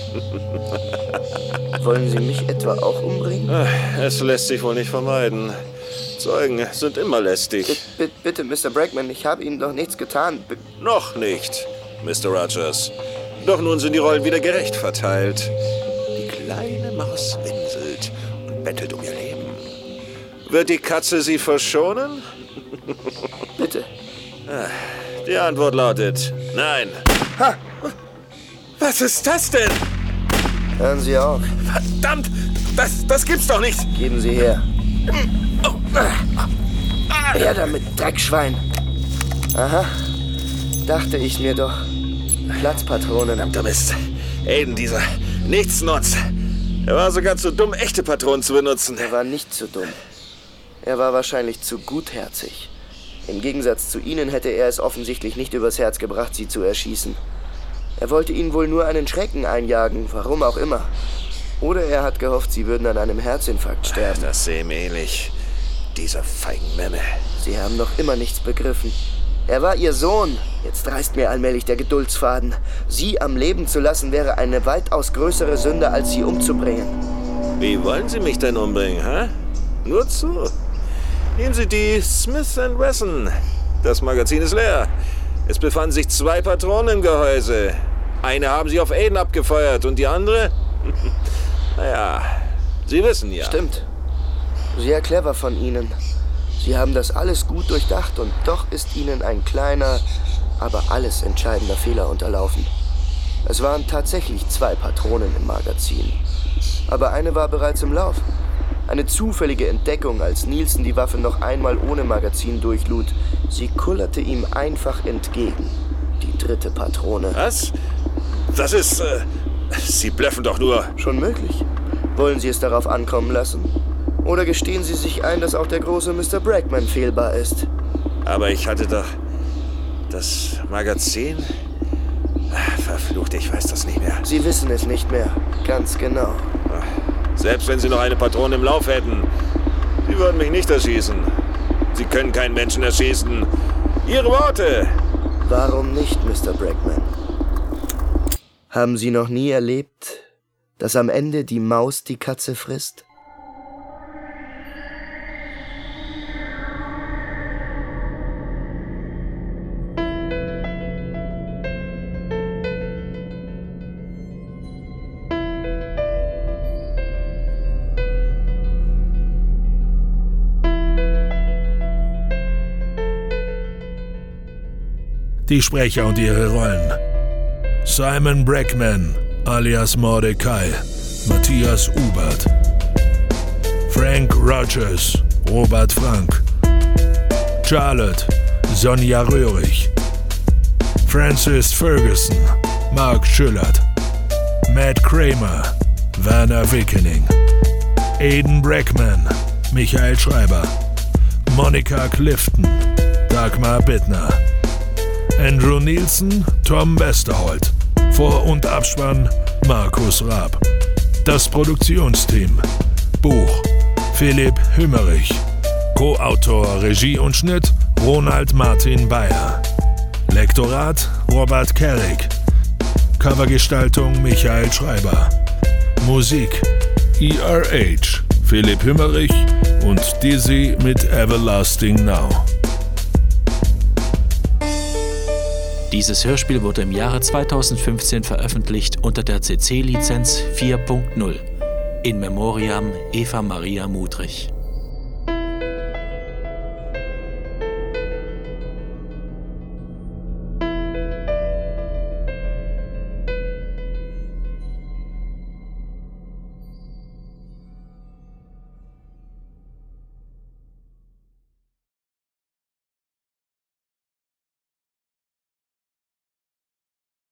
Wollen Sie mich etwa auch umbringen? Ach, es lässt sich wohl nicht vermeiden. Zeugen sind immer lästig. B bitte, Mister Brackman, ich habe Ihnen doch nichts getan. B Noch nicht, Mister Rogers. Doch nun sind die Rollen wieder gerecht verteilt. Die kleine Maus winselt und bettelt um ihr Leben. Wird die Katze sie verschonen? Bitte. Die Antwort lautet nein. Ha! Was ist das denn? Hören Sie auf. Verdammt! Das, das gibt's doch nicht! Geben Sie her. Her damit, Dreckschwein. Aha. Dachte ich mir doch. Platzpatronen. Verdammter Mist. Aiden, dieser Nichtsnutz. Er war sogar zu dumm, echte Patronen zu benutzen. Er war nicht zu dumm. Er war wahrscheinlich zu gutherzig. Im Gegensatz zu Ihnen hätte er es offensichtlich nicht übers Herz gebracht, Sie zu erschießen. Er wollte Ihnen wohl nur einen Schrecken einjagen, warum auch immer. Oder er hat gehofft, sie würden an einem Herzinfarkt sterben. Das sehe ihm ähnlich. Diese feigen Memme. Sie haben noch immer nichts begriffen. Er war ihr Sohn. Jetzt reißt mir allmählich der Geduldsfaden. Sie am Leben zu lassen, wäre eine weitaus größere Sünde, als sie umzubringen. Wie wollen Sie mich denn umbringen, hä? Nur zu. Nehmen Sie die Smith and Wesson. Das Magazin ist leer. Es befanden sich zwei Patronen im Gehäuse. Eine haben Sie auf Aiden abgefeuert und die andere? Naja, Sie wissen ja. Stimmt. Sehr clever von Ihnen. Sie haben das alles gut durchdacht und doch ist Ihnen ein kleiner, aber alles entscheidender Fehler unterlaufen. Es waren tatsächlich zwei Patronen im Magazin. Aber eine war bereits im Lauf. Eine zufällige Entdeckung, als Nielsen die Waffe noch einmal ohne Magazin durchlud. Sie kullerte ihm einfach entgegen. Die dritte Patrone. Was? Das ist... Äh, Sie blöffen doch nur. Schon möglich. Wollen Sie es darauf ankommen lassen? Oder gestehen Sie sich ein, dass auch der große Mister Brackman fehlbar ist? Aber ich hatte doch... das Magazin... Ach, verflucht, ich weiß das nicht mehr. Sie wissen es nicht mehr. Ganz genau. Selbst wenn Sie noch eine Patrone im Lauf hätten, Sie würden mich nicht erschießen. Sie können keinen Menschen erschießen. Ihre Worte! Warum nicht, Mister Brackman? Haben Sie noch nie erlebt, dass am Ende die Maus die Katze frisst? Die Sprecher und ihre Rollen. Simon Brackman, alias Mordecai, Matthias Ubert. Frank Rogers, Robert Frank. Charlotte, Sonja Röhrig. Francis Ferguson, Mark Schüllert. Matt Kramer, Werner Wickening. Aiden Brackman, Michael Schreiber. Monica Clifton, Dagmar Bittner. Andrew Nielsen, Tom Westerholt. Vor- und Abspann Markus Raab. Das Produktionsteam. Buch Philipp Hümmerich. Co-Autor, Regie und Schnitt Ronald Martin Bayer. Lektorat Robert Kerrig. Covergestaltung Michael Schreiber. Musik E R H, Philipp Hümmerich und Dizzy mit Everlasting Now. Dieses Hörspiel wurde im Jahre zweitausendfünfzehn veröffentlicht unter der C C-Lizenz vier Punkt null. In Memoriam Eva Maria Mudrich.